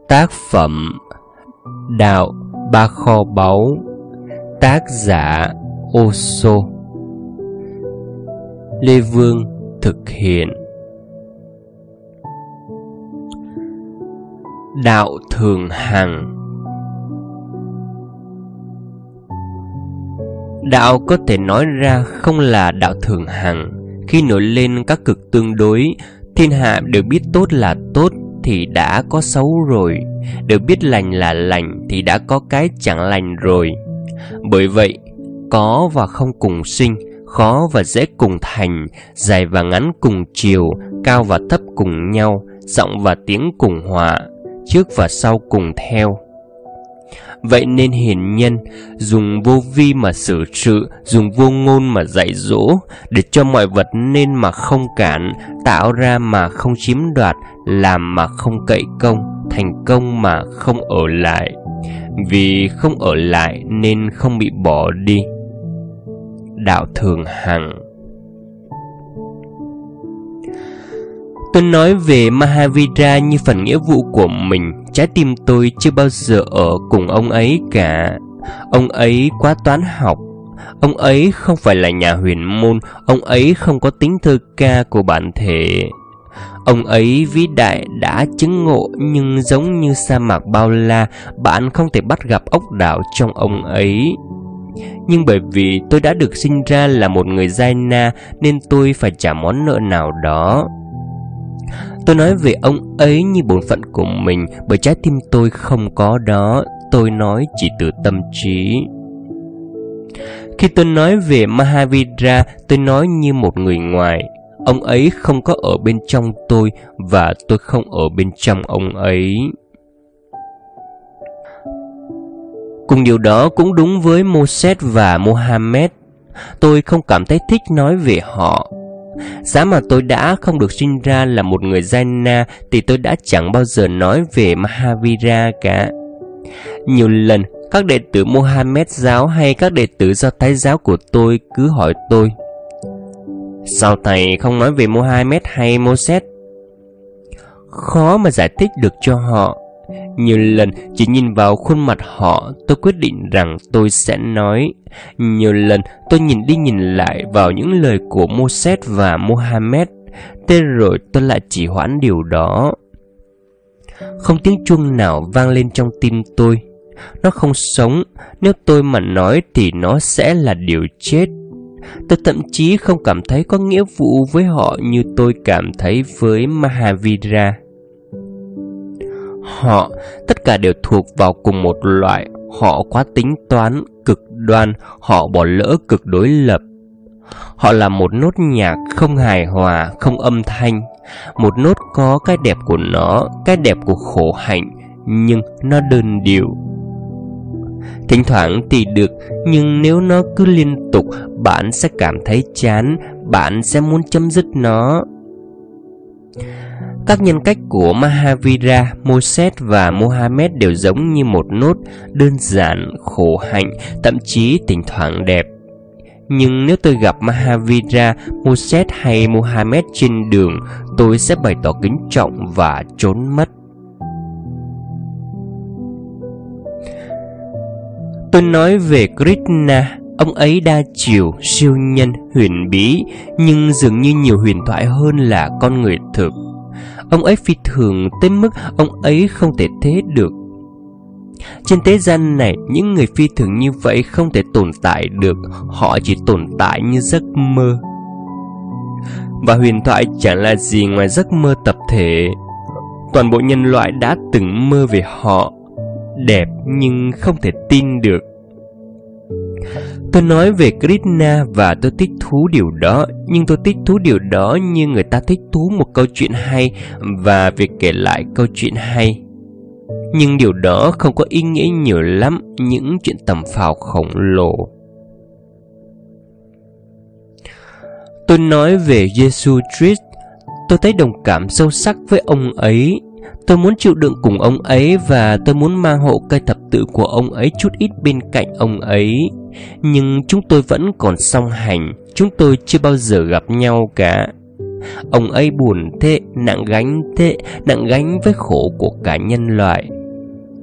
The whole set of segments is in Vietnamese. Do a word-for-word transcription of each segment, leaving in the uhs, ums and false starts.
Tác phẩm Đạo Ba Kho Báu. Tác giả Osho. Lê Vương thực hiện. Đạo thường hằng. Đạo có thể nói ra không là đạo thường hằng. Khi nổi lên các cực tương đối, thiên hạ đều biết tốt là tốt thì đã có xấu rồi, đều biết lành là lành thì đã có cái chẳng lành rồi. Bởi vậy, có và không cùng sinh, khó và dễ cùng thành, dài và ngắn cùng chiều, cao và thấp cùng nhau, giọng và tiếng cùng hòa, trước và sau cùng theo. Vậy nên hiền nhân dùng vô vi mà xử sự, dùng vô ngôn mà dạy dỗ, để cho mọi vật nên mà không cản, tạo ra mà không chiếm đoạt, làm mà không cậy công, thành công mà không ở lại. Vì không ở lại nên không bị bỏ đi. Đạo thường hằng. Tôi nói về Mahavira như phần nghĩa vụ của mình. Trái tim tôi chưa bao giờ ở cùng ông ấy cả. Ông ấy quá toán học. Ông ấy không phải là nhà huyền môn. Ông ấy không có tính thơ ca của bản thể. Ông ấy vĩ đại đã chứng ngộ, nhưng giống như sa mạc bao la, bạn không thể bắt gặp ốc đảo trong ông ấy. Nhưng bởi vì tôi đã được sinh ra là một người giai na, nên tôi phải trả món nợ nào đó. Tôi nói về ông ấy như bổn phận của mình, bởi trái tim tôi không có đó. Tôi nói chỉ từ tâm trí. Khi tôi nói về Mahavira, tôi nói như một người ngoài. Ông ấy không có ở bên trong tôi, và tôi không ở bên trong ông ấy. Cùng điều đó cũng đúng với Moses và Mohammed. Tôi không cảm thấy thích nói về họ. Giá mà tôi đã không được sinh ra là một người Jaina thì tôi đã chẳng bao giờ nói về Mahavira cả. Nhiều lần các đệ tử Mohammed giáo hay các đệ tử Do Thái giáo của tôi cứ hỏi tôi: sao thầy không nói về Mohammed hay Moses? Khó mà giải thích được cho họ. Nhiều lần chỉ nhìn vào khuôn mặt họ, tôi quyết định rằng tôi sẽ nói. Nhiều lần tôi nhìn đi nhìn lại vào những lời của Moses và Mohammed. Thế rồi tôi lại chỉ hoãn điều đó. Không tiếng chuông nào vang lên trong tim tôi. Nó không sống. Nếu tôi mà nói thì nó sẽ là điều chết. Tôi thậm chí không cảm thấy có nghĩa vụ với họ như tôi cảm thấy với Mahavira. Họ, tất cả đều thuộc vào cùng một loại. Họ quá tính toán, cực đoan. Họ bỏ lỡ cực đối lập. Họ là một nốt nhạc không hài hòa, không âm thanh. Một nốt có cái đẹp của nó, cái đẹp của khổ hạnh, nhưng nó đơn điệu. Thỉnh thoảng thì được, nhưng nếu nó cứ liên tục, bạn sẽ cảm thấy chán, bạn sẽ muốn chấm dứt nó. Các nhân cách của Mahavira, Moses và Mohammed đều giống như một nốt, đơn giản, khổ hạnh, thậm chí thỉnh thoảng đẹp. Nhưng nếu tôi gặp Mahavira, Moses hay Mohammed trên đường, tôi sẽ bày tỏ kính trọng và trốn mất. Tôi nói về Krishna. Ông ấy đa chiều, siêu nhân, huyền bí, nhưng dường như nhiều huyền thoại hơn là con người thực. Ông ấy phi thường tới mức ông ấy không thể thế được. Trên thế gian này, những người phi thường như vậy không thể tồn tại được. Họ chỉ tồn tại như giấc mơ. Và huyền thoại chẳng là gì ngoài giấc mơ tập thể. Toàn bộ nhân loại đã từng mơ về họ. Đẹp nhưng không thể tin được. Tôi nói về Krishna và tôi thích thú điều đó. Nhưng tôi thích thú điều đó như người ta thích thú một câu chuyện hay và việc kể lại câu chuyện hay. Nhưng điều đó không có ý nghĩa nhiều lắm, những chuyện tầm phào khổng lồ. Tôi nói về Jesus Christ. Tôi thấy đồng cảm sâu sắc với ông ấy. Tôi muốn chịu đựng cùng ông ấy, và tôi muốn mang hộ cây thập tự của ông ấy chút ít bên cạnh ông ấy. Nhưng chúng tôi vẫn còn song hành. Chúng tôi chưa bao giờ gặp nhau cả. Ông ấy buồn thế, nặng gánh thế, nặng gánh với khổ của cả nhân loại.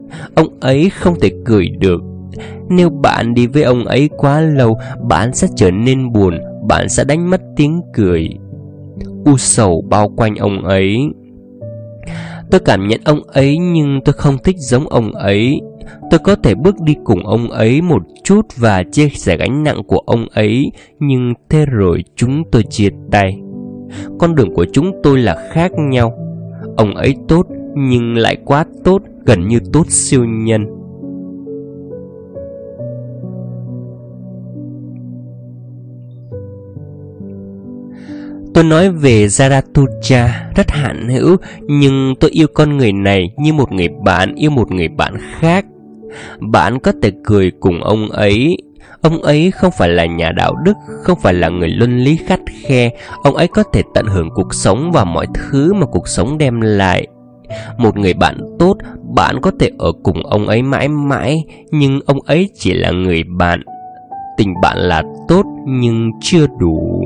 Ông ấy không thể cười được. Nếu bạn đi với ông ấy quá lâu, bạn sẽ trở nên buồn, bạn sẽ đánh mất tiếng cười. U sầu bao quanh ông ấy. Tôi cảm nhận ông ấy nhưng tôi không thích giống ông ấy. Tôi có thể bước đi cùng ông ấy một chút và chia sẻ gánh nặng của ông ấy, nhưng thế rồi chúng tôi chia tay. Con đường của chúng tôi là khác nhau. Ông ấy tốt nhưng lại quá tốt, gần như tốt siêu nhân. Tôi nói về Zarathustra rất hạn hữu, nhưng tôi yêu con người này như một người bạn yêu một người bạn khác. Bạn có thể cười cùng ông ấy. Ông ấy không phải là nhà đạo đức, không phải là người luân lý khắt khe. Ông ấy có thể tận hưởng cuộc sống và mọi thứ mà cuộc sống đem lại. Một người bạn tốt, bạn có thể ở cùng ông ấy mãi mãi, nhưng ông ấy chỉ là người bạn. Tình bạn là tốt nhưng chưa đủ.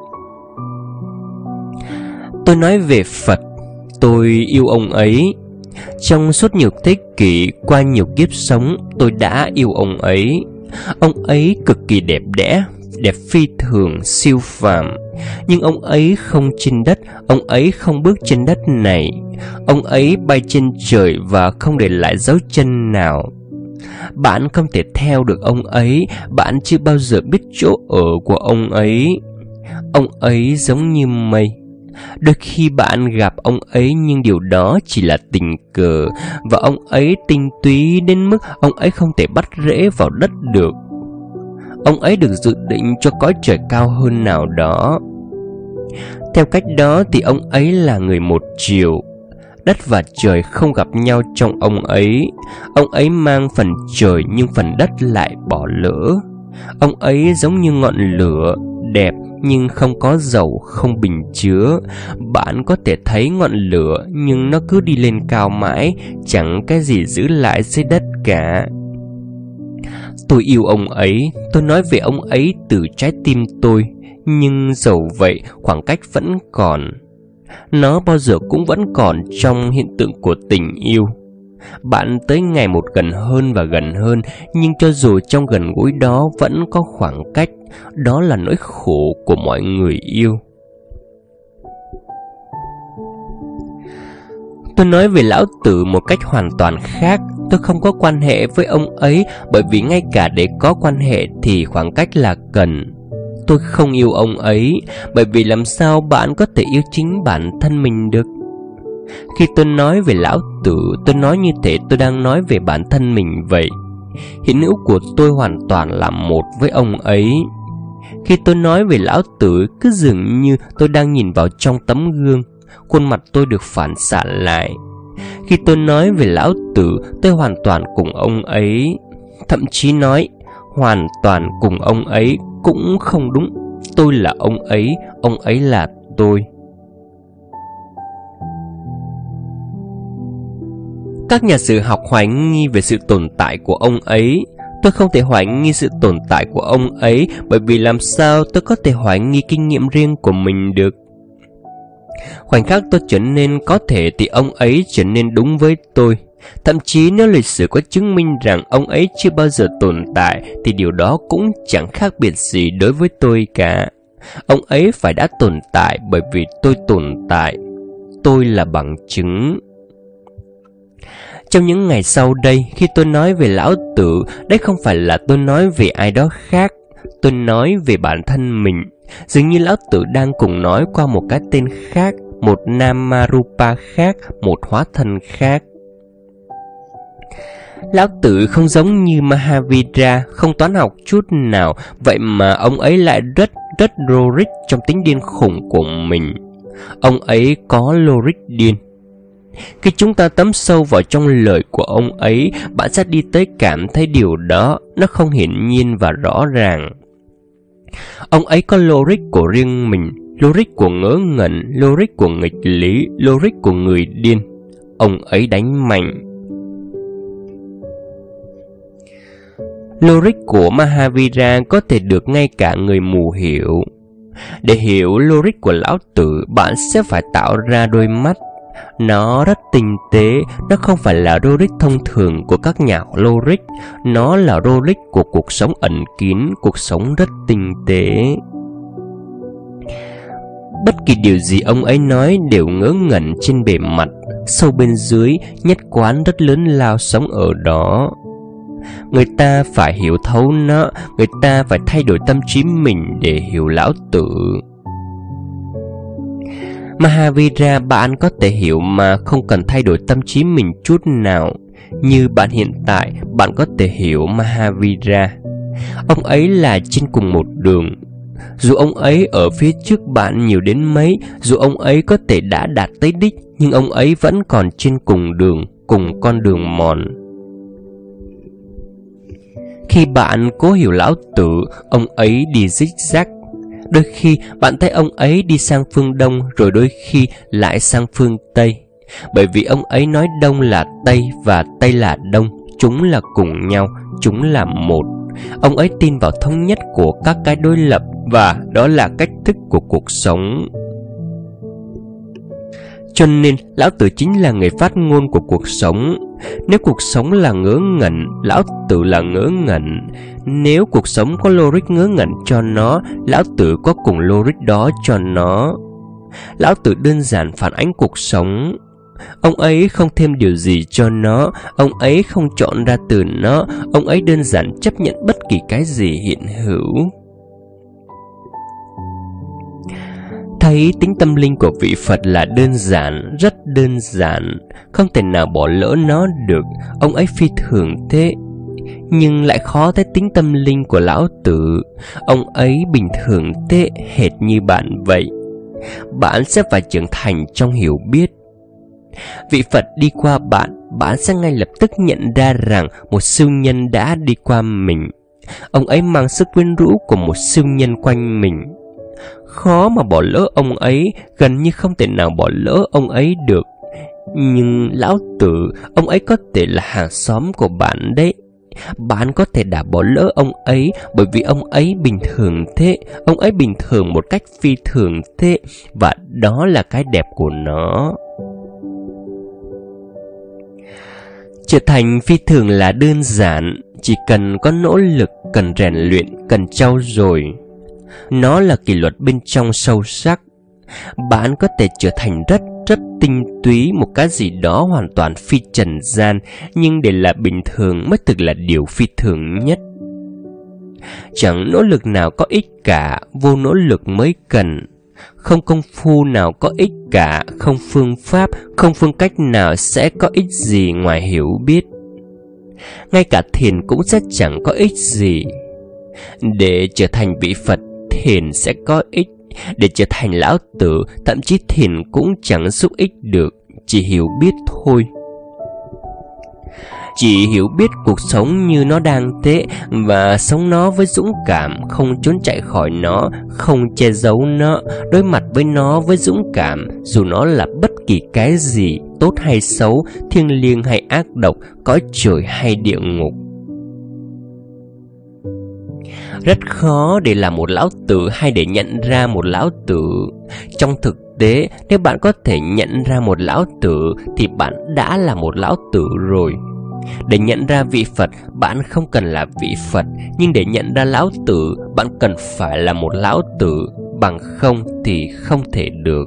Tôi nói về Phật. Tôi yêu ông ấy. Trong suốt nhiều thế kỷ, qua nhiều kiếp sống, tôi đã yêu ông ấy. Ông ấy cực kỳ đẹp đẽ, đẹp phi thường, siêu phàm. Nhưng ông ấy không trên đất, ông ấy không bước trên đất này. Ông ấy bay trên trời và không để lại dấu chân nào. Bạn không thể theo được ông ấy, bạn chưa bao giờ biết chỗ ở của ông ấy. Ông ấy giống như mây. Đôi khi bạn gặp ông ấy nhưng điều đó chỉ là tình cờ. Và ông ấy tinh túy đến mức ông ấy không thể bắt rễ vào đất được. Ông ấy được dự định cho cõi trời cao hơn nào đó. Theo cách đó thì ông ấy là người một chiều. Đất và trời không gặp nhau trong ông ấy. Ông ấy mang phần trời nhưng phần đất lại bỏ lỡ. Ông ấy giống như ngọn lửa, đẹp nhưng không có dầu, không bình chứa. Bạn có thể thấy ngọn lửa nhưng nó cứ đi lên cao mãi, chẳng cái gì giữ lại dưới đất cả. Tôi yêu ông ấy, tôi nói về ông ấy từ trái tim tôi. Nhưng dầu vậy, khoảng cách vẫn còn. Nó bao giờ cũng vẫn còn trong hiện tượng của tình yêu. Bạn tới ngày một gần hơn và gần hơn, nhưng cho dù trong gần gũi đó vẫn có khoảng cách. Đó là nỗi khổ của mọi người yêu. Tôi nói về lão tử một cách hoàn toàn khác. Tôi không có quan hệ với ông ấy, bởi vì ngay cả để có quan hệ thì khoảng cách là cần. Tôi không yêu ông ấy, bởi vì làm sao bạn có thể yêu chính bản thân mình được? Khi tôi nói về lão tử, tôi nói như thể tôi đang nói về bản thân mình vậy. Hiện hữu của tôi hoàn toàn là một với ông ấy. Khi tôi nói về lão tử, cứ dường như tôi đang nhìn vào trong tấm gương. Khuôn mặt tôi được phản xạ lại. Khi tôi nói về lão tử, tôi hoàn toàn cùng ông ấy. Thậm chí nói hoàn toàn cùng ông ấy cũng không đúng. Tôi là ông ấy, ông ấy là tôi. Các nhà sử học hoài nghi về sự tồn tại của ông ấy. Tôi không thể hoài nghi sự tồn tại của ông ấy, bởi vì làm sao tôi có thể hoài nghi kinh nghiệm riêng của mình được? Khoảnh khắc tôi trở nên có thể thì ông ấy trở nên đúng với tôi. Thậm chí nếu lịch sử có chứng minh rằng ông ấy chưa bao giờ tồn tại, thì điều đó cũng chẳng khác biệt gì đối với tôi cả. Ông ấy phải đã tồn tại bởi vì tôi tồn tại. Tôi là bằng chứng. Trong những ngày sau đây, khi tôi nói về lão tử, đấy không phải là tôi nói về ai đó khác. Tôi nói về bản thân mình. Dường như lão tử đang cùng nói qua một cái tên khác, một Namarupa khác, một hóa thân khác. Lão tử không giống như Mahavira, không toán học chút nào, vậy mà ông ấy lại rất rất logic trong tính điên khủng của mình. Ông ấy có logic điên. Khi chúng ta tắm sâu vào trong lời của ông ấy, bạn sẽ đi tới cảm thấy điều đó, nó không hiển nhiên và rõ ràng. Ông ấy có logic của riêng mình, logic của ngớ ngẩn, logic của nghịch lý, logic của người điên. Ông ấy đánh mạnh. Logic của Mahavira có thể được ngay cả người mù hiểu. Để hiểu logic của lão tử, bạn sẽ phải tạo ra đôi mắt. Nó rất tinh tế, nó không phải là logic thông thường của các nhà logic. Nó là logic của cuộc sống ẩn kín, cuộc sống rất tinh tế. Bất kỳ điều gì ông ấy nói đều ngớ ngẩn trên bề mặt, sâu bên dưới, nhất quán rất lớn lao sống ở đó. Người ta phải hiểu thấu nó, người ta phải thay đổi tâm trí mình để hiểu lão tử. Mahavira bạn có thể hiểu mà không cần thay đổi tâm trí mình chút nào. Như bạn hiện tại, bạn có thể hiểu Mahavira. Ông ấy là trên cùng một đường. Dù ông ấy ở phía trước bạn nhiều đến mấy, dù ông ấy có thể đã đạt tới đích, nhưng ông ấy vẫn còn trên cùng đường, cùng con đường mòn. Khi bạn cố hiểu lão tử, ông ấy đi zigzag. Đôi khi bạn thấy ông ấy đi sang phương Đông, rồi đôi khi lại sang phương Tây. Bởi vì ông ấy nói Đông là Tây và Tây là Đông, chúng là cùng nhau, chúng là một. Ông ấy tin vào thống nhất của các cái đối lập, và đó là cách thức của cuộc sống. Cho nên lão tử chính là người phát ngôn của cuộc sống. Nếu cuộc sống là ngớ ngẩn, lão tử là ngớ ngẩn. Nếu cuộc sống có logic ngớ ngẩn cho nó, lão tử có cùng logic đó cho nó. Lão tử đơn giản phản ánh cuộc sống. Ông ấy không thêm điều gì cho nó, ông ấy không chọn ra từ nó, ông ấy đơn giản chấp nhận bất kỳ cái gì hiện hữu. Thấy tính tâm linh của vị Phật là đơn giản, rất đơn giản, không thể nào bỏ lỡ nó được. Ông ấy phi thường thế, nhưng lại khó thấy tính tâm linh của lão tử. Ông ấy bình thường thế, hệt như bạn vậy. Bạn sẽ phải trưởng thành trong hiểu biết. Vị Phật đi qua bạn, bạn sẽ ngay lập tức nhận ra rằng một siêu nhân đã đi qua mình. Ông ấy mang sức quyến rũ của một siêu nhân quanh mình. Khó mà bỏ lỡ ông ấy, gần như không thể nào bỏ lỡ ông ấy được. Nhưng lão tử, ông ấy có thể là hàng xóm của bạn đấy. Bạn có thể đã bỏ lỡ ông ấy bởi vì ông ấy bình thường thế. Ông ấy bình thường một cách phi thường thế. Và đó là cái đẹp của nó. Trở thành phi thường là đơn giản, chỉ cần có nỗ lực, cần rèn luyện, cần trau dồi. Nó là kỷ luật bên trong sâu sắc. Bạn có thể trở thành rất rất tinh túy, một cái gì đó hoàn toàn phi trần gian, nhưng để là bình thường mới thực là điều phi thường nhất. Chẳng nỗ lực nào có ích cả, vô nỗ lực mới cần. Không công phu nào có ích cả, không phương pháp, không phương cách nào sẽ có ích gì ngoài hiểu biết. Ngay cả thiền cũng sẽ chẳng có ích gì. Để trở thành vị Phật, thiền sẽ có ích. Để trở thành lão tử, thậm chí thiền cũng chẳng giúp ích được, chỉ hiểu biết thôi. Chỉ hiểu biết cuộc sống như nó đang thế, và sống nó với dũng cảm, không trốn chạy khỏi nó, không che giấu nó, đối mặt với nó với dũng cảm, dù nó là bất kỳ cái gì, tốt hay xấu, thiêng liêng hay ác độc, cõi trời hay địa ngục. Rất khó để làm một lão tử hay để nhận ra một lão tử. Trong thực tế, nếu bạn có thể nhận ra một lão tử thì bạn đã là một lão tử rồi. Để nhận ra vị Phật, bạn không cần là vị Phật, nhưng để nhận ra lão tử, bạn cần phải là một lão tử, bằng không thì không thể được.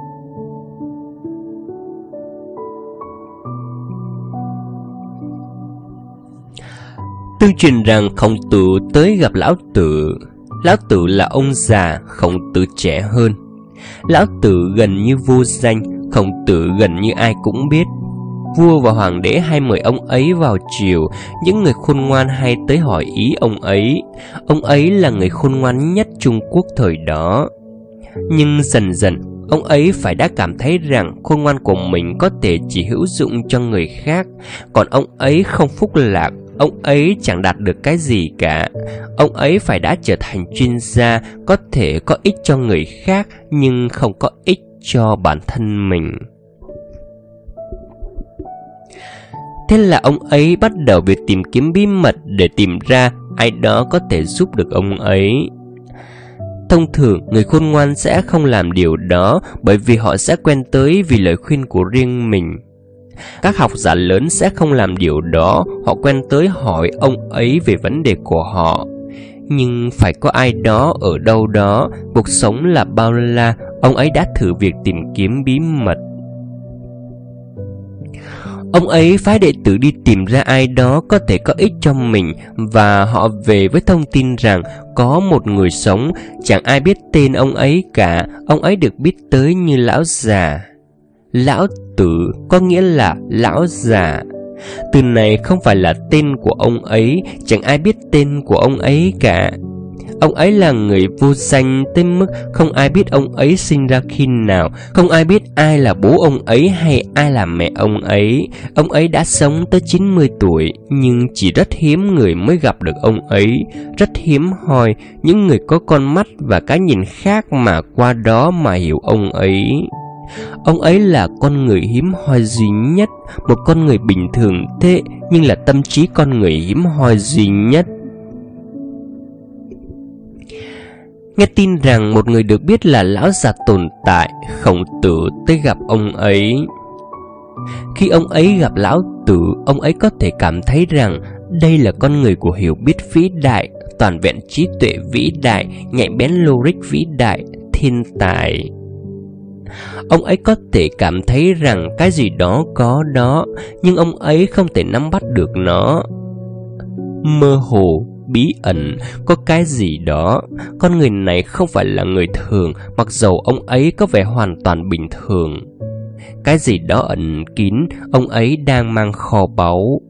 Tương truyền rằng Khổng Tử tới gặp lão tử. Lão tử là ông già, Khổng Tử trẻ hơn. Lão tử gần như vô danh, Khổng Tử gần như ai cũng biết. Vua và hoàng đế hay mời ông ấy vào triều, những người khôn ngoan hay tới hỏi ý ông ấy. Ông ấy là người khôn ngoan nhất Trung Quốc thời đó. Nhưng dần dần, ông ấy phải đã cảm thấy rằng khôn ngoan của mình có thể chỉ hữu dụng cho người khác, còn ông ấy không phúc lạc. Ông ấy chẳng đạt được cái gì cả. Ông ấy phải đã trở thành chuyên gia, có thể có ích cho người khác, nhưng không có ích cho bản thân mình. Thế là ông ấy bắt đầu việc tìm kiếm bí mật để tìm ra ai đó có thể giúp được ông ấy. Thông thường, người khôn ngoan sẽ không làm điều đó bởi vì họ sẽ quen tới vì lời khuyên của riêng mình. Các học giả lớn sẽ không làm điều đó, họ quen tới hỏi ông ấy về vấn đề của họ. Nhưng phải có ai đó ở đâu đó, cuộc sống là bao la, ông ấy đã thử việc tìm kiếm bí mật. Ông ấy phái đệ tử đi tìm ra ai đó có thể có ích cho mình, và họ về với thông tin rằng có một người sống, chẳng ai biết tên ông ấy cả, ông ấy được biết tới như lão già. Lão tử có nghĩa là lão già. Từ này không phải là tên của ông ấy, chẳng ai biết tên của ông ấy cả. Ông ấy là người vô danh tới mức không ai biết ông ấy sinh ra khi nào, không ai biết ai là bố ông ấy hay ai là mẹ ông ấy. Ông ấy đã sống tới chín mươi tuổi, nhưng chỉ rất hiếm người mới gặp được ông ấy. Rất hiếm hoi những người có con mắt và cái nhìn khác mà qua đó mà hiểu ông ấy. Ông ấy là con người hiếm hoi duy nhất, một con người bình thường thế nhưng là tâm trí con người hiếm hoi duy nhất. Nghe tin rằng một người được biết là lão già tồn tại, Khổng Tử tới gặp ông ấy. Khi ông ấy gặp lão tử, ông ấy có thể cảm thấy rằng đây là con người của hiểu biết vĩ đại, toàn vẹn trí tuệ vĩ đại, nhạy bén logic vĩ đại, thiên tài. Ông ấy có thể cảm thấy rằng cái gì đó có đó, nhưng ông ấy không thể nắm bắt được nó. Mơ hồ, bí ẩn, có cái gì đó. Con người này không phải là người thường, mặc dầu ông ấy có vẻ hoàn toàn bình thường. Cái gì đó ẩn kín, ông ấy đang mang kho báu.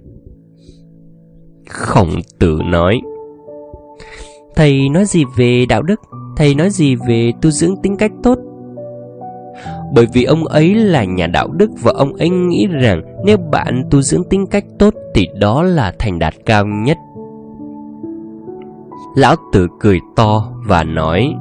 Khổng Tử nói: Thầy nói gì về đạo đức? Thầy nói gì về tu dưỡng tính cách tốt? Bởi vì ông ấy là nhà đạo đức và ông ấy nghĩ rằng nếu bạn tu dưỡng tính cách tốt thì đó là thành đạt cao nhất. Lão Tử cười to và nói: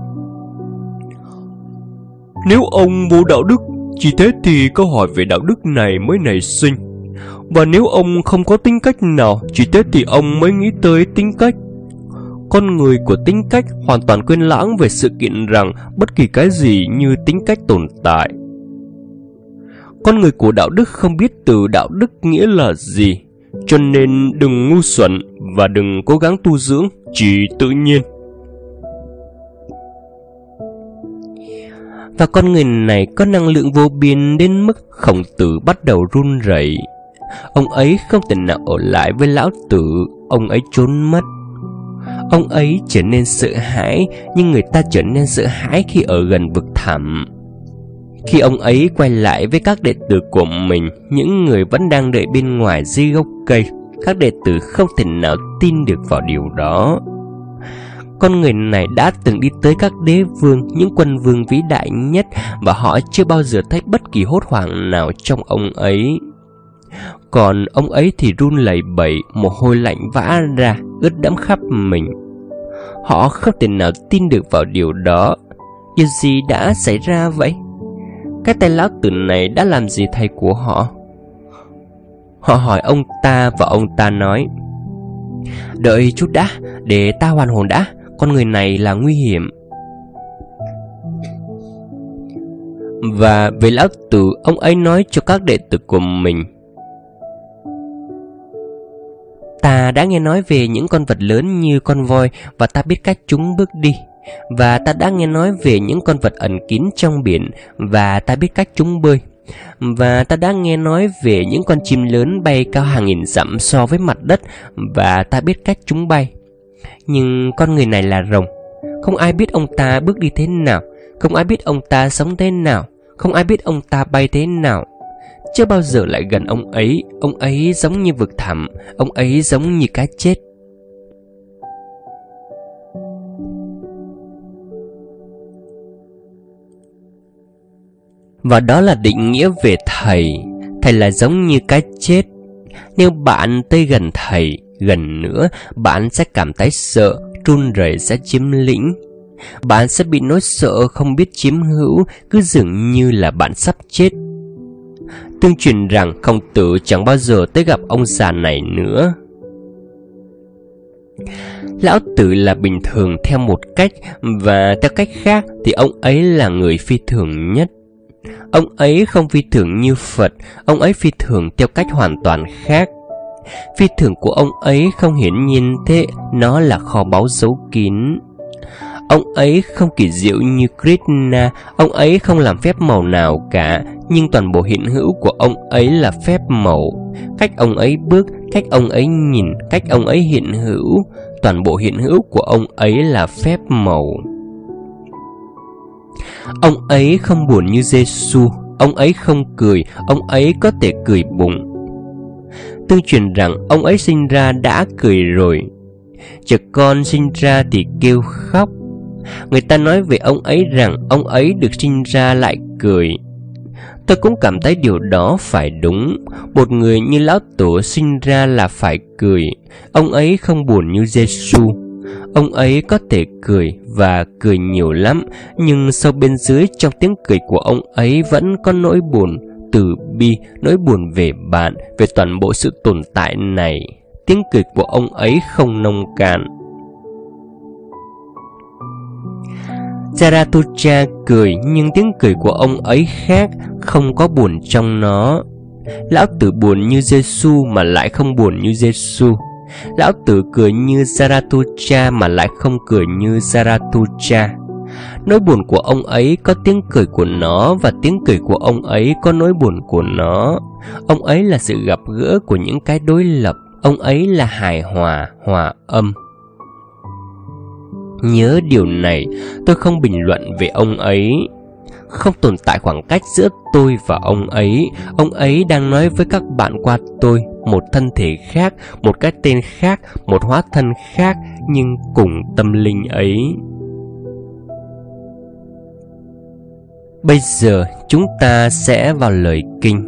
Nếu ông vô đạo đức, chỉ thế thì câu hỏi về đạo đức này mới nảy sinh. Và nếu ông không có tính cách nào, chỉ thế thì ông mới nghĩ tới tính cách. Con người của tính cách hoàn toàn quên lãng về sự kiện rằng bất kỳ cái gì như tính cách tồn tại. Con người của đạo đức không biết từ đạo đức nghĩa là gì, cho nên đừng ngu xuẩn và đừng cố gắng tu dưỡng, chỉ tự nhiên. Và con người này có năng lượng vô biên đến mức Khổng Tử bắt đầu run rẩy. Ông ấy không thể nào ở lại với lão tử, ông ấy trốn mất. Ông ấy trở nên sợ hãi, nhưng người ta trở nên sợ hãi khi ở gần vực thẳm. Khi ông ấy quay lại với các đệ tử của mình, những người vẫn đang đợi bên ngoài dưới gốc cây, các đệ tử không thể nào tin được vào điều đó. Con người này đã từng đi tới các đế vương, những quân vương vĩ đại nhất, và họ chưa bao giờ thấy bất kỳ hốt hoảng nào trong ông ấy. Còn ông ấy thì run lẩy bẩy, mồ hôi lạnh vã ra, ướt đẫm khắp mình. Họ không thể nào tin được vào điều đó. Điều gì đã xảy ra vậy? Cái tay lão tử này đã làm gì thầy của họ? Họ hỏi ông ta và ông ta nói: Đợi chút đã, để ta hoàn hồn đã, con người này là nguy hiểm. Và về lão tử, ông ấy nói cho các đệ tử của mình: Ta đã nghe nói về những con vật lớn như con voi, và ta biết cách chúng bước đi. Và ta đã nghe nói về những con vật ẩn kín trong biển, và ta biết cách chúng bơi. Và ta đã nghe nói về những con chim lớn bay cao hàng nghìn dặm so với mặt đất, và ta biết cách chúng bay. Nhưng con người này là rồng. Không ai biết ông ta bước đi thế nào, không ai biết ông ta sống thế nào, không ai biết ông ta bay thế nào. Chưa bao giờ lại gần ông ấy. Ông ấy giống như vực thẳm, ông ấy giống như cái chết. Và đó là định nghĩa về thầy. Thầy là giống như cái chết. Nếu bạn tới gần thầy gần nữa, bạn sẽ cảm thấy sợ, run rẩy sẽ chiếm lĩnh. Bạn sẽ bị nỗi sợ không biết chiếm hữu, cứ dường như là bạn sắp chết. Tương truyền rằng Khổng Tử chẳng bao giờ tới gặp ông già này nữa. Lão Tử là bình thường theo một cách, và theo cách khác thì ông ấy là người phi thường nhất. Ông ấy không phi thường như Phật, ông ấy phi thường theo cách hoàn toàn khác. Phi thường của ông ấy không hiển nhiên thế, nó là kho báu giấu kín. Ông ấy không kỳ diệu như Krishna, ông ấy không làm phép màu nào cả, nhưng toàn bộ hiện hữu của ông ấy là phép màu. Cách ông ấy bước, cách ông ấy nhìn, cách ông ấy hiện hữu, toàn bộ hiện hữu của ông ấy là phép màu. Ông ấy không buồn như Giê-xu, ông ấy không cười, ông ấy có thể cười bụng. Tương truyền rằng ông ấy sinh ra đã cười rồi. Trẻ con sinh ra thì kêu khóc. Người ta nói về ông ấy rằng ông ấy được sinh ra lại cười. Tôi cũng cảm thấy điều đó phải đúng. Một người như Lão Tổ sinh ra là phải cười. Ông ấy không buồn như Giê-xu. Ông ấy có thể cười và cười nhiều lắm, nhưng sâu bên dưới trong tiếng cười của ông ấy vẫn có nỗi buồn, từ bi, nỗi buồn về bạn, về toàn bộ sự tồn tại này. Tiếng cười của ông ấy không nông cạn. Zarathustra cười, nhưng tiếng cười của ông ấy khác, không có buồn trong nó. Lão Tử buồn như Giê-xu mà lại không buồn như Giê-xu. Lão Tử cười như Zarathustra mà lại không cười như Zarathustra. Nỗi buồn của ông ấy có tiếng cười của nó, và tiếng cười của ông ấy có nỗi buồn của nó. Ông ấy là sự gặp gỡ của những cái đối lập. Ông ấy là hài hòa, hòa âm. Nhớ điều này, tôi không bình luận về ông ấy. Không tồn tại khoảng cách giữa tôi và ông ấy. Ông ấy đang nói với các bạn qua tôi, một thân thể khác, một cái tên khác, một hóa thân khác, nhưng cùng tâm linh ấy. Bây giờ chúng ta sẽ vào lời kinh.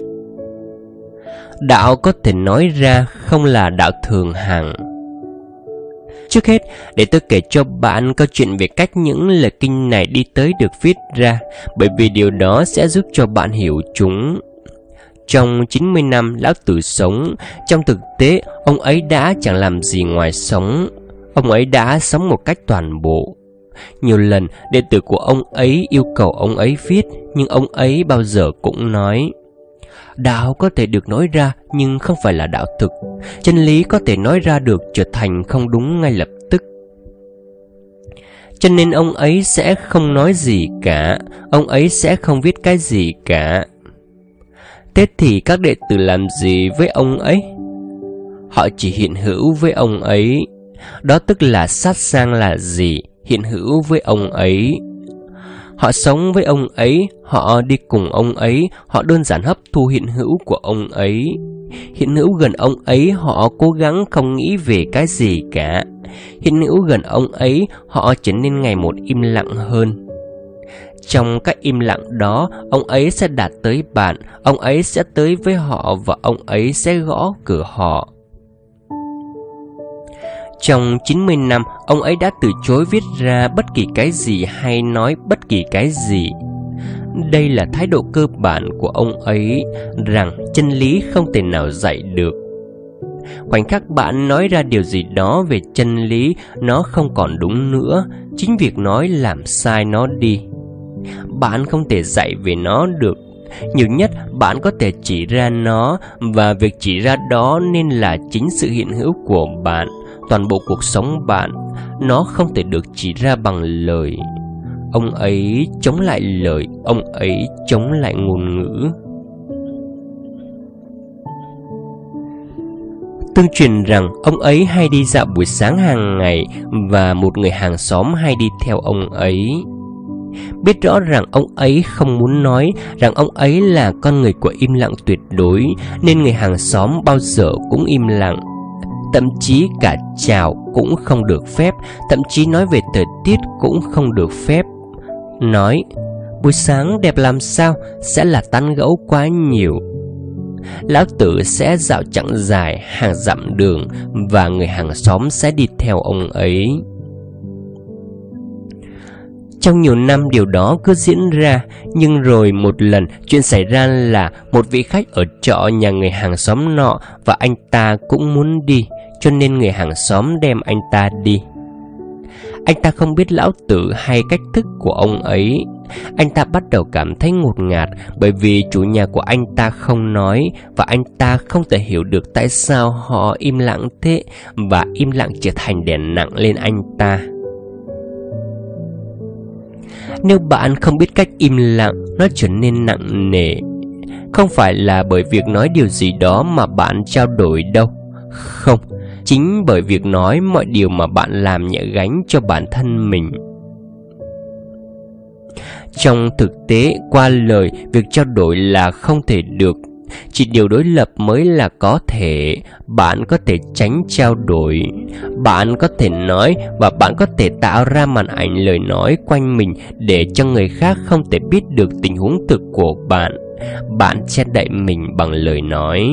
Đạo có thể nói ra không là đạo thường hằng. Trước hết, để tôi kể cho bạn câu chuyện về cách những lời kinh này đi tới được viết ra, bởi vì điều đó sẽ giúp cho bạn hiểu chúng. Trong chín mươi năm Lão Tử sống, trong thực tế, ông ấy đã chẳng làm gì ngoài sống. Ông ấy đã sống một cách toàn bộ. Nhiều lần, đệ tử của ông ấy yêu cầu ông ấy viết, nhưng ông ấy bao giờ cũng nói: đạo có thể được nói ra nhưng không phải là đạo thực. Chân lý có thể nói ra được trở thành không đúng ngay lập tức. Cho nên ông ấy sẽ không nói gì cả. Ông ấy sẽ không viết cái gì cả. Thế thì các đệ tử làm gì với ông ấy? Họ chỉ hiện hữu với ông ấy. Đó tức là sát sanh là gì? Hiện hữu với ông ấy. Họ sống với ông ấy, họ đi cùng ông ấy, họ đơn giản hấp thu hiện hữu của ông ấy. Hiện hữu gần ông ấy, họ cố gắng không nghĩ về cái gì cả. Hiện hữu gần ông ấy, họ trở nên ngày một im lặng hơn. Trong cách im lặng đó, ông ấy sẽ đạt tới bạn, ông ấy sẽ tới với họ và ông ấy sẽ gõ cửa họ. Trong chín mươi năm, ông ấy đã từ chối viết ra bất kỳ cái gì hay nói bất kỳ cái gì. Đây là thái độ cơ bản của ông ấy, rằng chân lý không thể nào dạy được. Khoảnh khắc bạn nói ra điều gì đó về chân lý, nó không còn đúng nữa. Chính việc nói làm sai nó đi. Bạn không thể dạy về nó được. Nhiều nhất bạn có thể chỉ ra nó, và việc chỉ ra đó nên là chính sự hiện hữu của bạn, toàn bộ cuộc sống bạn. Nó không thể được chỉ ra bằng lời. Ông ấy chống lại lời, ông ấy chống lại ngôn ngữ. Tương truyền rằng ông ấy hay đi dạo buổi sáng hàng ngày, và một người hàng xóm hay đi theo ông ấy. Biết rõ rằng ông ấy không muốn nói, rằng ông ấy là con người của im lặng tuyệt đối, nên người hàng xóm bao giờ cũng im lặng. Thậm chí cả chào cũng không được phép, thậm chí nói về thời tiết cũng không được phép. Nói buổi sáng đẹp làm sao sẽ là tán gẫu quá nhiều. Lão Tử sẽ dạo chặng dài hàng dặm đường, và người hàng xóm sẽ đi theo ông ấy. Trong nhiều năm điều đó cứ diễn ra, nhưng rồi một lần chuyện xảy ra là một vị khách ở trọ nhà người hàng xóm nọ, và anh ta cũng muốn đi. cho nên người hàng xóm đem anh ta đi. Anh ta không biết lão tử hay cách thức của ông ấy. Anh ta bắt đầu cảm thấy ngột ngạt bởi vì chủ nhà của anh ta không nói, và anh ta không thể hiểu được tại sao họ im lặng thế, và im lặng trở thành đè nặng lên anh ta. Nếu bạn không biết cách im lặng, nó trở nên nặng nề. Không phải là bởi việc nói điều gì đó mà bạn trao đổi đâu. Không, chính bởi việc nói mọi điều mà bạn làm nhẹ gánh cho bản thân mình. Trong thực tế, qua lời, việc trao đổi là không thể được. Chỉ điều đối lập mới là có thể. Bạn có thể tránh trao đổi. Bạn có thể nói, và bạn có thể tạo ra màn ảnh lời nói quanh mình để cho người khác không thể biết được tình huống thực của bạn. Bạn che đậy mình bằng lời nói.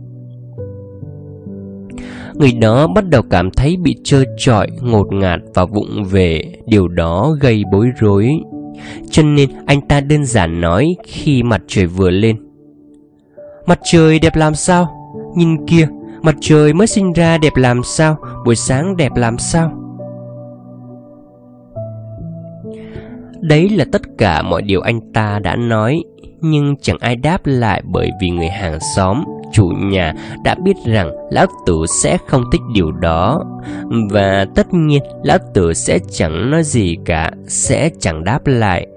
Người đó bắt đầu cảm thấy bị trơ trọi, ngột ngạt và vụng về. Điều đó gây bối rối. Cho nên anh ta đơn giản nói khi mặt trời vừa lên: "Mặt trời đẹp làm sao? Nhìn kìa, mặt trời mới sinh ra đẹp làm sao? Buổi sáng đẹp làm sao?" Đấy là tất cả mọi điều anh ta đã nói. Nhưng chẳng ai đáp lại, bởi vì người hàng xóm, chủ nhà đã biết rằng lão tử sẽ không thích điều đó. Và tất nhiên lão tử sẽ chẳng nói gì cả, sẽ chẳng đáp lại.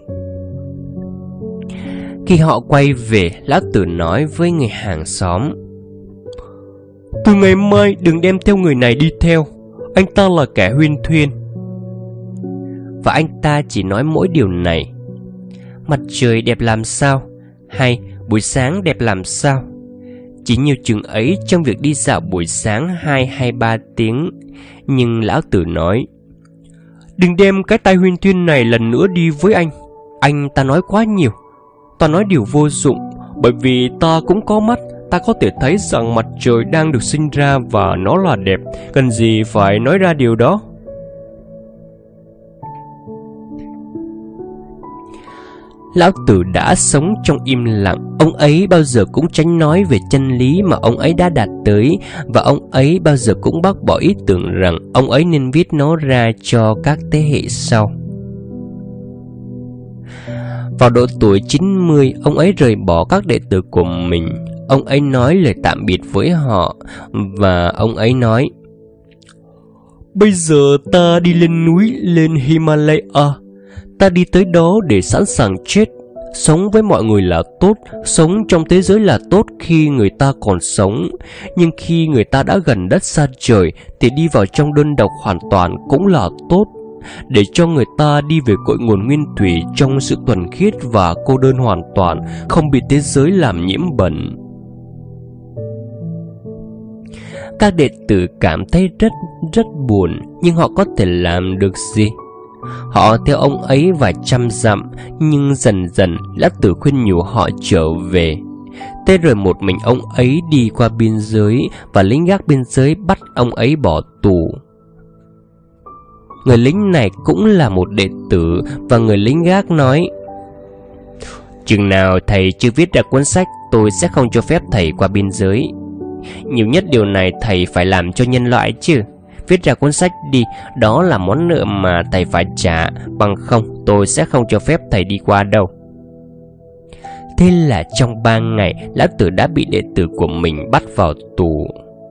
Khi họ quay về, lão tử nói với người hàng xóm: "Từ ngày mai đừng đem theo người này đi theo. Anh ta là kẻ huyên thuyên." Và anh ta chỉ nói mỗi điều này: "Mặt trời đẹp làm sao?" hay "Buổi sáng đẹp làm sao?" Chỉ nhiều chừng ấy trong việc đi dạo buổi sáng hai hay ba tiếng. Nhưng lão tử nói: "Đừng đem cái tai huyên thuyên này lần nữa đi với anh. Anh ta nói quá nhiều. Ta nói điều vô dụng, bởi vì ta cũng có mắt. Ta có thể thấy rằng mặt trời đang được sinh ra và nó là đẹp. Cần gì phải nói ra điều đó?" Lão tử đã sống trong im lặng. Ông ấy bao giờ cũng tránh nói về chân lý mà ông ấy đã đạt tới, và ông ấy bao giờ cũng bác bỏ ý tưởng rằng ông ấy nên viết nó ra cho các thế hệ sau. Vào độ tuổi chín mươi, ông ấy rời bỏ các đệ tử của mình. Ông ấy nói lời tạm biệt với họ, và ông ấy nói: "Bây giờ ta đi lên núi, lên Himalaya. Ta đi tới đó để sẵn sàng chết. Sống với mọi người là tốt, sống trong thế giới là tốt khi người ta còn sống. Nhưng khi người ta đã gần đất xa trời thì đi vào trong đơn độc hoàn toàn cũng là tốt. Để cho người ta đi về cội nguồn nguyên thủy trong sự thuần khiết và cô đơn hoàn toàn, không bị thế giới làm nhiễm bẩn." Các đệ tử cảm thấy rất rất buồn, nhưng họ có thể làm được gì? Họ theo ông ấy vài trăm dặm, nhưng dần dần lão tử khuyên nhủ họ trở về. Thế rồi một mình ông ấy đi qua biên giới, và lính gác biên giới bắt ông ấy bỏ tù. Người lính này cũng là một đệ tử, và người lính gác nói: "Chừng nào thầy chưa viết ra cuốn sách, tôi sẽ không cho phép thầy qua biên giới. Nhiều nhất điều này thầy phải làm cho nhân loại chứ. Viết ra cuốn sách đi, đó là món nợ mà thầy phải trả, bằng không tôi sẽ không cho phép thầy đi qua đâu." Thế là trong ba ngày, lão tử đã bị đệ tử của mình bắt vào tù.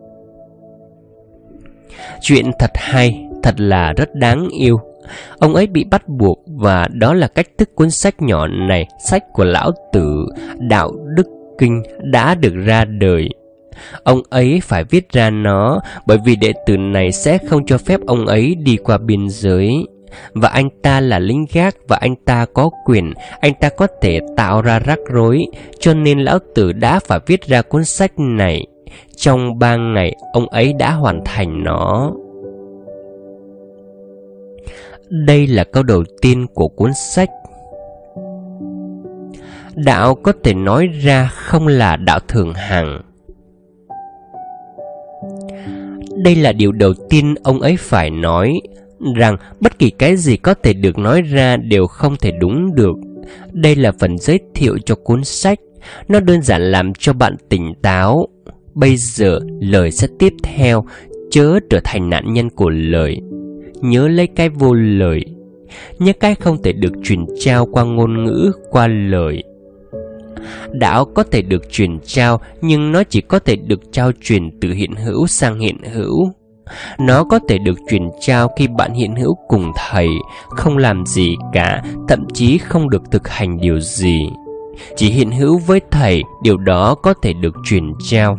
Chuyện thật hay, thật là rất đáng yêu. Ông ấy bị bắt buộc, và đó là cách thức cuốn sách nhỏ này, sách của lão tử, Đạo Đức Kinh, đã được ra đời. Ông ấy phải viết ra nó, bởi vì đệ tử này sẽ không cho phép ông ấy đi qua biên giới. Và anh ta là lính gác, và anh ta có quyền, anh ta có thể tạo ra rắc rối, cho nên lão tử đã phải viết ra cuốn sách này. Trong ba ngày, ông ấy đã hoàn thành nó. Đây là câu đầu tiên của cuốn sách. Đạo có thể nói ra không là đạo thường hằng. Đây là điều đầu tiên ông ấy phải nói, rằng bất kỳ cái gì có thể được nói ra đều không thể đúng được. Đây là phần giới thiệu cho cuốn sách. Nó đơn giản làm cho bạn tỉnh táo. Bây giờ lời sẽ tiếp theo, chớ trở thành nạn nhân của lời. Nhớ lấy cái vô lời, nhớ cái không thể được truyền trao qua ngôn ngữ, qua lời. Đạo có thể được truyền trao, nhưng nó chỉ có thể được trao truyền từ hiện hữu sang hiện hữu. Nó có thể được truyền trao khi bạn hiện hữu cùng thầy, không làm gì cả, thậm chí không được thực hành điều gì. Chỉ hiện hữu với thầy, điều đó có thể được truyền trao.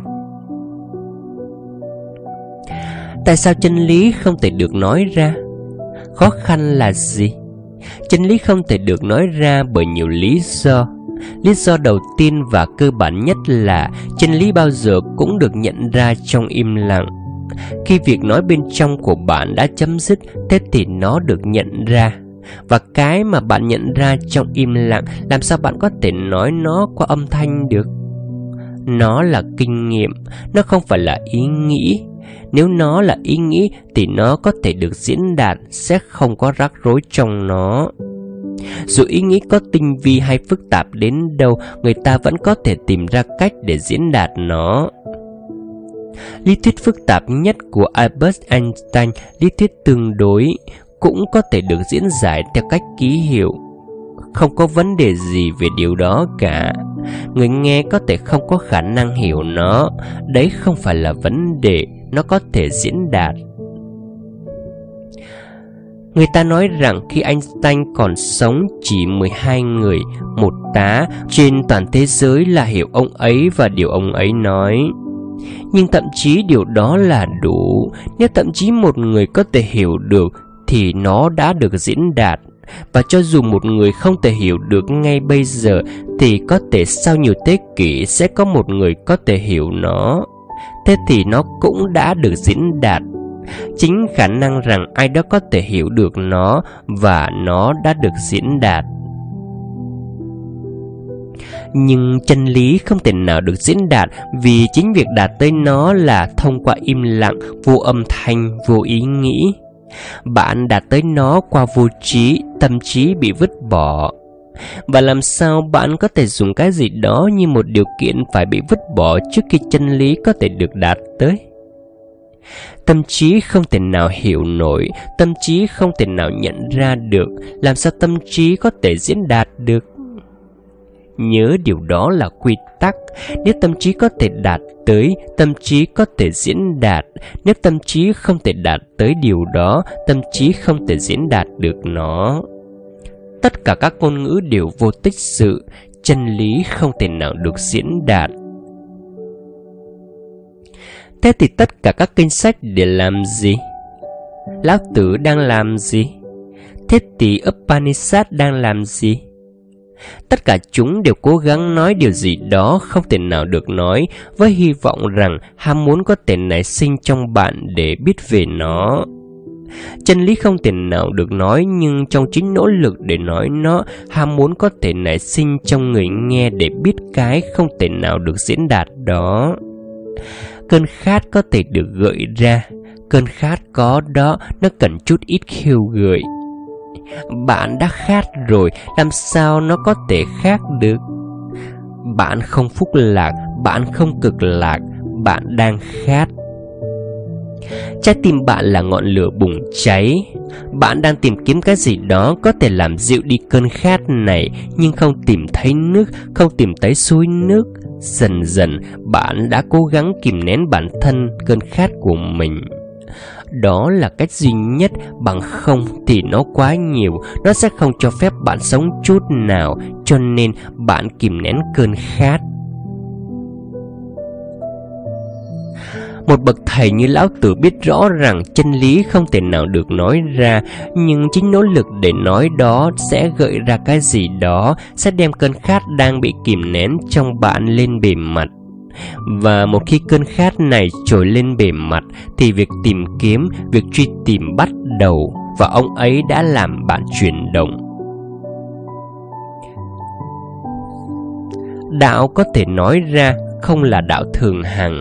Tại sao chân lý không thể được nói ra? Khó khăn là gì? Chân lý không thể được nói ra bởi nhiều lý do. Lý do đầu tiên và cơ bản nhất là chân lý bao giờ cũng được nhận ra trong im lặng. Khi việc nói bên trong của bạn đã chấm dứt, thế thì nó được nhận ra. Và cái mà bạn nhận ra trong im lặng, làm sao bạn có thể nói nó qua âm thanh được? Nó là kinh nghiệm, nó không phải là ý nghĩ. Nếu nó là ý nghĩ thì nó có thể được diễn đạt, sẽ không có rắc rối trong nó. Dù ý nghĩ có tinh vi hay phức tạp đến đâu, người ta vẫn có thể tìm ra cách để diễn đạt nó. Lý thuyết phức tạp nhất của Albert Einstein, lý thuyết tương đối, cũng có thể được diễn giải theo cách ký hiệu. Không có vấn đề gì về điều đó cả. Người nghe có thể không có khả năng hiểu nó. Đấy không phải là vấn đề, nó có thể diễn đạt. Người ta nói rằng khi Einstein còn sống, chỉ mười hai người, một tá, trên toàn thế giới là hiểu ông ấy và điều ông ấy nói. Nhưng thậm chí điều đó là đủ. Nếu thậm chí một người có thể hiểu được thì nó đã được diễn đạt. Và cho dù một người không thể hiểu được ngay bây giờ, thì có thể sau nhiều thế kỷ sẽ có một người có thể hiểu nó. Thế thì nó cũng đã được diễn đạt. Chính khả năng rằng ai đó có thể hiểu được nó, và nó đã được diễn đạt. Nhưng chân lý không thể nào được diễn đạt, vì chính việc đạt tới nó là thông qua im lặng, vô âm thanh, vô ý nghĩ. Bạn đạt tới nó qua vô trí, tâm trí bị vứt bỏ. Và làm sao bạn có thể dùng cái gì đó như một điều kiện phải bị vứt bỏ trước khi chân lý có thể được đạt tới? Tâm trí không thể nào hiểu nổi, tâm trí không thể nào nhận ra được, làm sao tâm trí có thể diễn đạt được? Nhớ điều đó là quy tắc. Nếu tâm trí có thể đạt tới, tâm trí có thể diễn đạt. Nếu tâm trí không thể đạt tới điều đó, tâm trí không thể diễn đạt được nó. Tất cả các ngôn ngữ đều vô tích sự, chân lý không thể nào được diễn đạt. Thế thì tất cả các kinh sách để làm gì? Lão Tử đang làm gì? Thế thì Upanishad đang làm gì? Tất cả chúng đều cố gắng nói điều gì đó không thể nào được nói, với hy vọng rằng ham muốn có thể nảy sinh trong bạn để biết về nó. Chân lý không thể nào được nói, nhưng trong chính nỗ lực để nói nó, ham muốn có thể nảy sinh trong người nghe để biết cái không thể nào được diễn đạt đó. Cơn khát có thể được gợi ra. Cơn khát có đó, nó cần chút ít khiêu gợi. Bạn đã khát rồi, làm sao nó có thể khác được? Bạn không phúc lạc, bạn không cực lạc, bạn đang khát. Trái tim bạn là ngọn lửa bùng cháy. Bạn đang tìm kiếm cái gì đó có thể làm dịu đi cơn khát này, nhưng không tìm thấy nước, không tìm thấy suối nước. Dần dần, bạn đã cố gắng kìm nén bản thân cơn khát của mình. Đó là cách duy nhất, bằng không thì nó quá nhiều, nó sẽ không cho phép bạn sống chút nào, cho nên bạn kìm nén cơn khát. Một bậc thầy như Lão Tử biết rõ rằng chân lý không thể nào được nói ra, nhưng chính nỗ lực để nói đó sẽ gợi ra cái gì đó, sẽ đem cơn khát đang bị kìm nén trong bạn lên bề mặt. Và một khi cơn khát này trồi lên bề mặt thì việc tìm kiếm, việc truy tìm bắt đầu, và ông ấy đã làm bạn chuyển động. Đạo có thể nói ra, không là đạo thường hằng.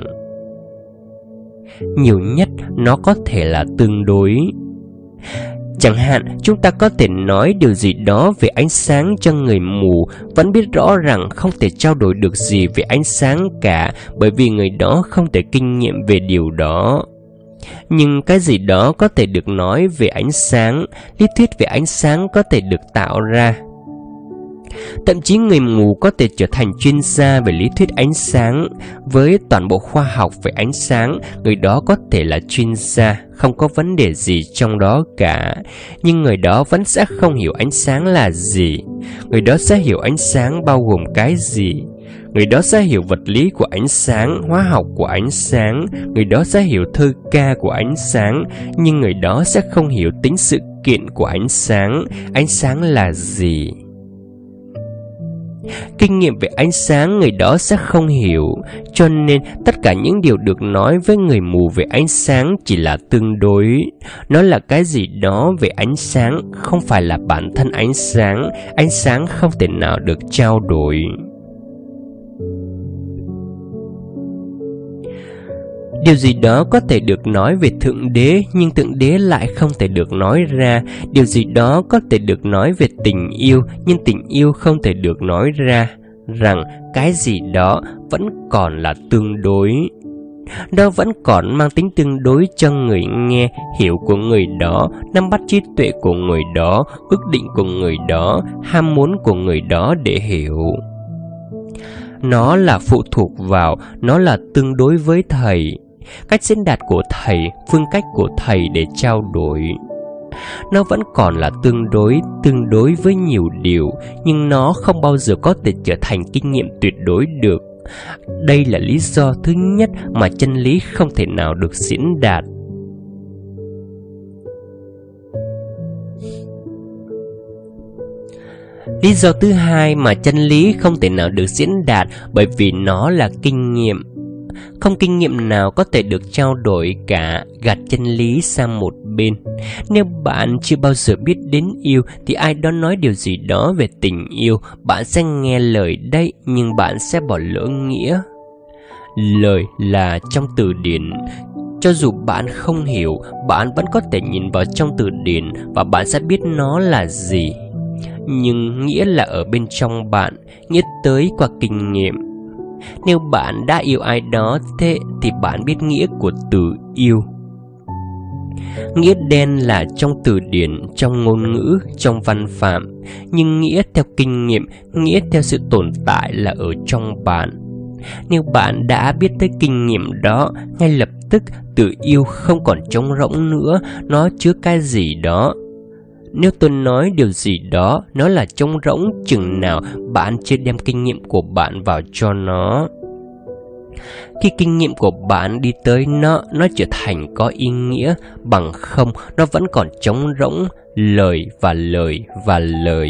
Nhiều nhất nó có thể là tương đối. Chẳng hạn, chúng ta có thể nói điều gì đó về ánh sáng cho người mù, vẫn biết rõ rằng không thể trao đổi được gì về ánh sáng cả, bởi vì người đó không thể kinh nghiệm về điều đó. Nhưng cái gì đó có thể được nói về ánh sáng, lý thuyết về ánh sáng có thể được tạo ra. Thậm chí người mù có thể trở thành chuyên gia về lý thuyết ánh sáng. Với toàn bộ khoa học về ánh sáng, người đó có thể là chuyên gia, không có vấn đề gì trong đó cả. Nhưng người đó vẫn sẽ không hiểu ánh sáng là gì. Người đó sẽ hiểu ánh sáng bao gồm cái gì. Người đó sẽ hiểu vật lý của ánh sáng, hóa học của ánh sáng. Người đó sẽ hiểu thơ ca của ánh sáng. Nhưng người đó sẽ không hiểu tính sự kiện của ánh sáng. Ánh sáng là gì? Kinh nghiệm về ánh sáng người đó sẽ không hiểu. Cho nên tất cả những điều được nói với người mù về ánh sáng chỉ là tương đối. Nó là cái gì đó về ánh sáng, không phải là bản thân ánh sáng. Ánh sáng không thể nào được trao đổi. Điều gì đó có thể được nói về Thượng Đế, nhưng Thượng Đế lại không thể được nói ra. Điều gì đó có thể được nói về tình yêu, nhưng tình yêu không thể được nói ra. Rằng cái gì đó vẫn còn là tương đối. Nó vẫn còn mang tính tương đối cho người nghe, hiểu của người đó, nắm bắt trí tuệ của người đó, ước định của người đó, ham muốn của người đó để hiểu. Nó là phụ thuộc vào, nó là tương đối với thầy. Cách diễn đạt của thầy, phương cách của thầy để trao đổi. Nó vẫn còn là tương đối, tương đối với nhiều điều, nhưng nó không bao giờ có thể trở thành kinh nghiệm tuyệt đối được. Đây là lý do thứ nhất mà chân lý không thể nào được diễn đạt. Lý do thứ hai mà chân lý không thể nào được diễn đạt bởi vì nó là kinh nghiệm. Không kinh nghiệm nào có thể được trao đổi cả, gạt chân lý sang một bên. Nếu bạn chưa bao giờ biết đến yêu thì ai đó nói điều gì đó về tình yêu, bạn sẽ nghe lời đấy, nhưng bạn sẽ bỏ lỡ nghĩa. Lời là trong từ điển. Cho dù bạn không hiểu, bạn vẫn có thể nhìn vào trong từ điển và bạn sẽ biết nó là gì. Nhưng nghĩa là ở bên trong bạn, nghĩa tới qua kinh nghiệm. Nếu bạn đã yêu ai đó thế thì bạn biết nghĩa của từ yêu. Nghĩa đen là trong từ điển, trong ngôn ngữ, trong văn phạm. Nhưng nghĩa theo kinh nghiệm, nghĩa theo sự tồn tại là ở trong bạn. Nếu bạn đã biết tới kinh nghiệm đó, ngay lập tức từ yêu không còn trống rỗng nữa, nó chứa cái gì đó. Nếu tôi nói điều gì đó, nó là trống rỗng chừng nào bạn chưa đem kinh nghiệm của bạn vào cho nó. Khi kinh nghiệm của bạn đi tới nó, nó trở thành có ý nghĩa, bằng không nó vẫn còn trống rỗng, lời và lời và lời.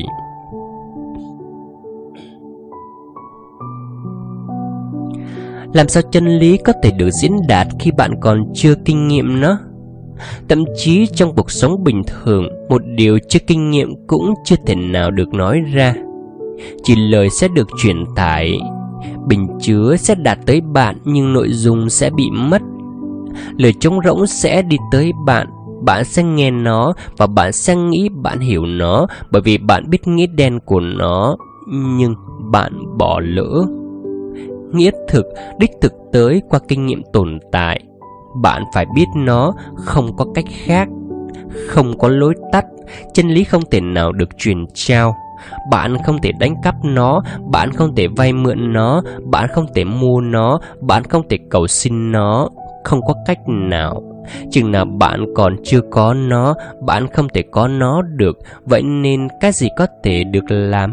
Làm sao chân lý có thể được diễn đạt khi bạn còn chưa kinh nghiệm nó? Thậm chí trong cuộc sống bình thường, một điều chưa kinh nghiệm cũng chưa thể nào được nói ra. Chỉ lời sẽ được truyền tải. Bình chứa sẽ đạt tới bạn nhưng nội dung sẽ bị mất. Lời trống rỗng sẽ đi tới bạn. Bạn sẽ nghe nó và bạn sẽ nghĩ bạn hiểu nó bởi vì bạn biết nghĩa đen của nó, nhưng bạn bỏ lỡ. Nghĩa thực, đích thực tới qua kinh nghiệm tồn tại. Bạn phải biết nó, không có cách khác, không có lối tắt. Chân lý không thể nào được truyền trao. Bạn không thể đánh cắp nó, bạn không thể vay mượn nó, bạn không thể mua nó, bạn không thể cầu xin nó. Không có cách nào. Chừng nào bạn còn chưa có nó, bạn không thể có nó được. Vậy nên cái gì có thể được làm?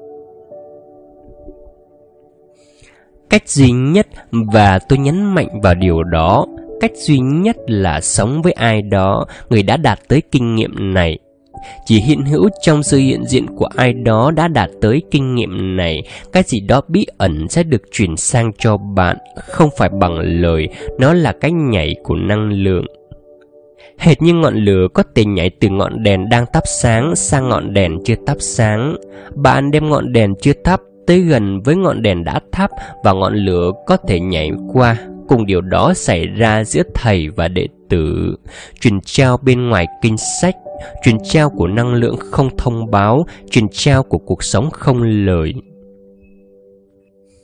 Cách duy nhất, và tôi nhấn mạnh vào điều đó, cách duy nhất là sống với ai đó, người đã đạt tới kinh nghiệm này. Chỉ hiện hữu trong sự hiện diện của ai đó đã đạt tới kinh nghiệm này. Cái gì đó bí ẩn sẽ được chuyển sang cho bạn, không phải bằng lời, nó là cái nhảy của năng lượng. Hệt như ngọn lửa có thể nhảy từ ngọn đèn đang thắp sáng sang ngọn đèn chưa thắp sáng. Bạn đem ngọn đèn chưa thắp tới gần với ngọn đèn đã thắp và ngọn lửa có thể nhảy qua. Cùng điều đó xảy ra giữa thầy và đệ tử. Truyền trao bên ngoài kinh sách, truyền trao của năng lượng không thông báo, truyền trao của cuộc sống không lời.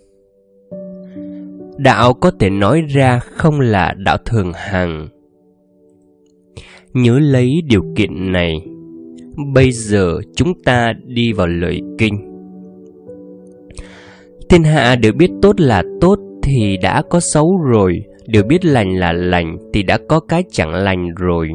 Đạo có thể nói ra không là đạo thường hằng. Nhớ lấy điều kiện này. Bây giờ chúng ta đi vào lời kinh. Thiên hạ đều biết tốt là tốt thì đã có xấu rồi, đều biết lành là lành thì đã có cái chẳng lành rồi.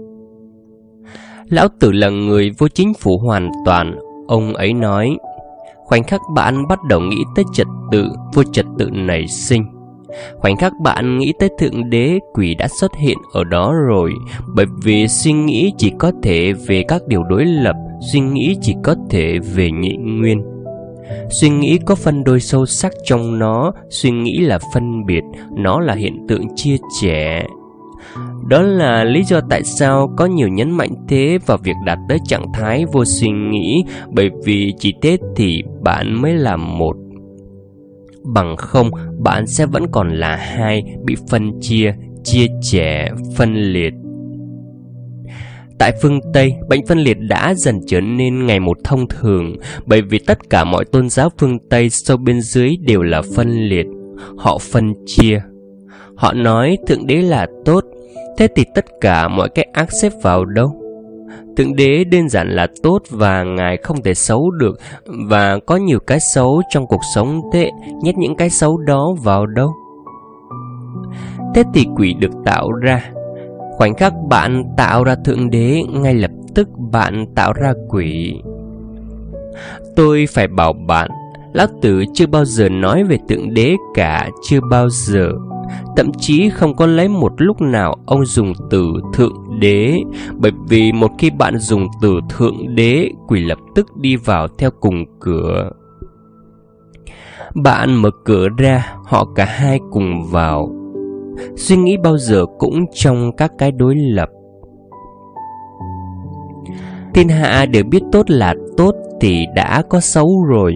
Lão Tử là người vô chính phủ hoàn toàn. Ông ấy nói, khoảnh khắc bạn bắt đầu nghĩ tới trật tự, vô trật tự nảy sinh. Khoảnh khắc bạn nghĩ tới Thượng Đế, quỷ đã xuất hiện ở đó rồi. Bởi vì suy nghĩ chỉ có thể về các điều đối lập, suy nghĩ chỉ có thể về nhị nguyên. Suy nghĩ có phân đôi sâu sắc trong nó, suy nghĩ là phân biệt, nó là hiện tượng chia sẻ. Đó là lý do tại sao có nhiều nhấn mạnh thế vào việc đạt tới trạng thái vô suy nghĩ, bởi vì chỉ thế thì bạn mới là một. Bằng không, bạn sẽ vẫn còn là hai, bị phân chia, chia sẻ, phân liệt. Tại phương Tây, bệnh phân liệt đã dần trở nên ngày một thông thường, bởi vì tất cả mọi tôn giáo phương Tây sâu bên dưới đều là phân liệt. Họ phân chia. Họ nói Thượng Đế là tốt, thế thì tất cả mọi cái ác xếp vào đâu? Thượng Đế đơn giản là tốt và Ngài không thể xấu được, và có nhiều cái xấu trong cuộc sống, thế nhét những cái xấu đó vào đâu? Thế thì quỷ được tạo ra. Khoảnh khắc bạn tạo ra Thượng Đế, ngay lập tức bạn tạo ra quỷ. Tôi phải bảo bạn, Lão Tử chưa bao giờ nói về Thượng Đế cả, chưa bao giờ. Thậm chí không có lấy một lúc nào ông dùng từ Thượng Đế, bởi vì một khi bạn dùng từ Thượng Đế, quỷ lập tức đi vào theo cùng cửa. Bạn mở cửa ra, họ cả hai cùng vào. Suy nghĩ bao giờ cũng trong các cái đối lập. Thiên hạ đều biết tốt là tốt thì đã có xấu rồi.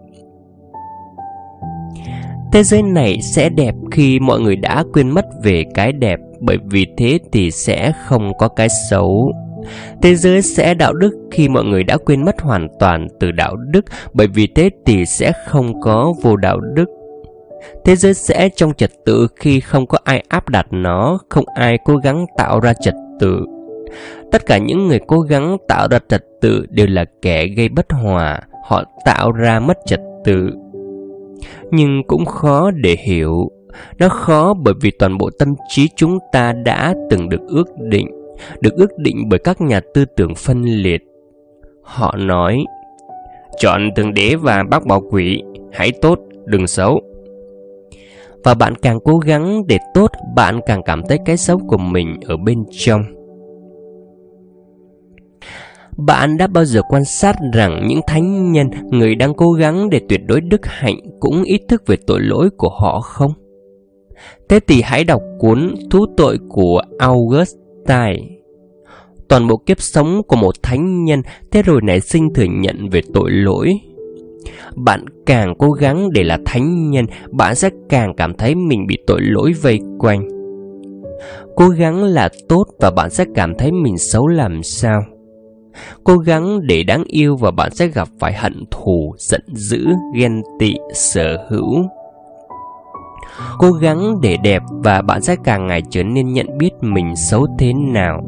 Thế giới này sẽ đẹp khi mọi người đã quên mất về cái đẹp, bởi vì thế thì sẽ không có cái xấu. Thế giới sẽ đạo đức khi mọi người đã quên mất hoàn toàn từ đạo đức, bởi vì thế thì sẽ không có vô đạo đức. Thế giới sẽ trong trật tự khi không có ai áp đặt nó, không ai cố gắng tạo ra trật tự. Tất cả những người cố gắng tạo ra trật tự đều là kẻ gây bất hòa, họ tạo ra mất trật tự. Nhưng cũng khó để hiểu. Nó khó bởi vì toàn bộ tâm trí chúng ta đã từng được ước định, được ước định bởi các nhà tư tưởng phân liệt. Họ nói, chọn Thượng Đế và bác bỏ quỷ, hãy tốt, đừng xấu. Và bạn càng cố gắng để tốt, bạn càng cảm thấy cái xấu của mình ở bên trong. Bạn đã bao giờ quan sát rằng những thánh nhân, người đang cố gắng để tuyệt đối đức hạnh, cũng ý thức về tội lỗi của họ không? Thế thì hãy đọc cuốn Thú tội của Augustine. Toàn bộ kiếp sống của một thánh nhân, thế rồi nảy sinh thừa nhận về tội lỗi. Bạn càng cố gắng để là thánh nhân, bạn sẽ càng cảm thấy mình bị tội lỗi vây quanh. Cố gắng là tốt và bạn sẽ cảm thấy mình xấu làm sao. Cố gắng để đáng yêu và bạn sẽ gặp phải hận thù, giận dữ, ghen tị, sở hữu. Cố gắng để đẹp và bạn sẽ càng ngày trở nên nhận biết mình xấu thế nào.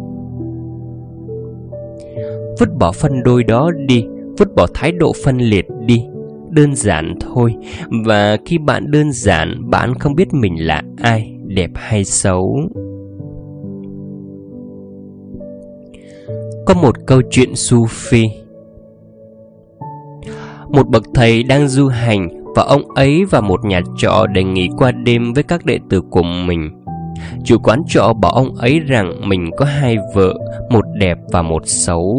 Vứt bỏ phân đôi đó đi, vứt bỏ thái độ phân liệt đi. Đơn giản thôi. Và khi bạn đơn giản, bạn không biết mình là ai, đẹp hay xấu. Có một câu chuyện Sufi. Một bậc thầy đang du hành, và ông ấy vào một nhà trọ để nghỉ qua đêm với các đệ tử của mình. Chủ quán trọ bảo ông ấy rằng mình có hai vợ, một đẹp và một xấu.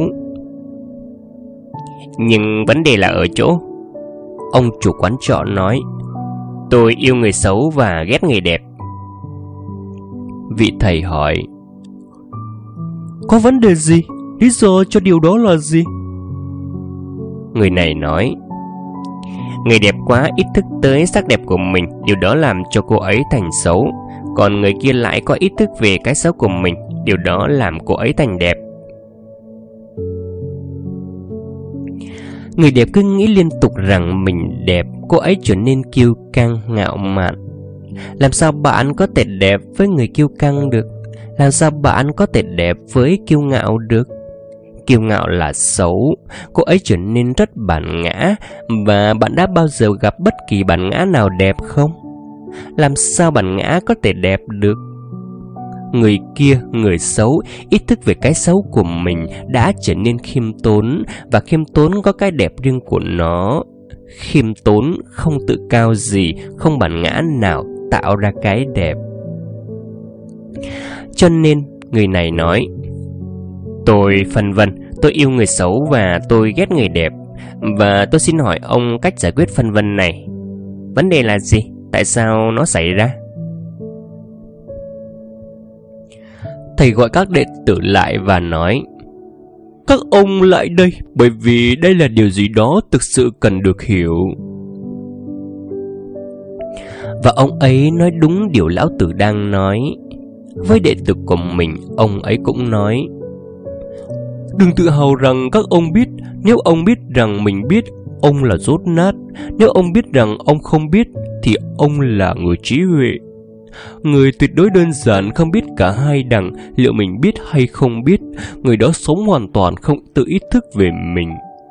Nhưng vấn đề là ở chỗ, ông chủ quán trọ nói, tôi yêu người xấu và ghét người đẹp. Vị thầy hỏi, có vấn đề gì? Lý do cho điều đó là gì? Người này nói, người đẹp quá ý thức tới sắc đẹp của mình, điều đó làm cho cô ấy thành xấu. Còn người kia lại có ý thức về cái xấu của mình, điều đó làm cô ấy thành đẹp. Người đẹp cứ nghĩ liên tục rằng mình đẹp, cô ấy trở nên kiêu căng, ngạo mạn. Làm sao bạn có thể đẹp với người kiêu căng được? Làm sao bạn có thể đẹp với kiêu ngạo được? Kiêu ngạo là xấu. Cô ấy trở nên rất bản ngã. Và bạn đã bao giờ gặp bất kỳ bản ngã nào đẹp không? Làm sao bản ngã có thể đẹp được? Người kia, người xấu, ý thức về cái xấu của mình đã trở nên khiêm tốn. Và khiêm tốn có cái đẹp riêng của nó. Khiêm tốn không tự cao gì, không bản ngã nào tạo ra cái đẹp. Cho nên người này nói: tôi phân vân, tôi yêu người xấu và tôi ghét người đẹp. Và tôi xin hỏi ông cách giải quyết phân vân này. Vấn đề là gì? Tại sao nó xảy ra? Thầy gọi các đệ tử lại và nói: các ông lại đây, bởi vì đây là điều gì đó thực sự cần được hiểu. Và ông ấy nói đúng điều lão tử đang nói. Với đệ tử của mình, ông ấy cũng nói: đừng tự hào rằng các ông biết. Nếu ông biết rằng mình biết, ông là dốt nát. Nếu ông biết rằng ông không biết, thì ông là người trí huệ. Người tuyệt đối đơn giản không biết cả hai đằng, liệu mình biết hay không biết. Người đó sống hoàn toàn không tự ý thức về mình.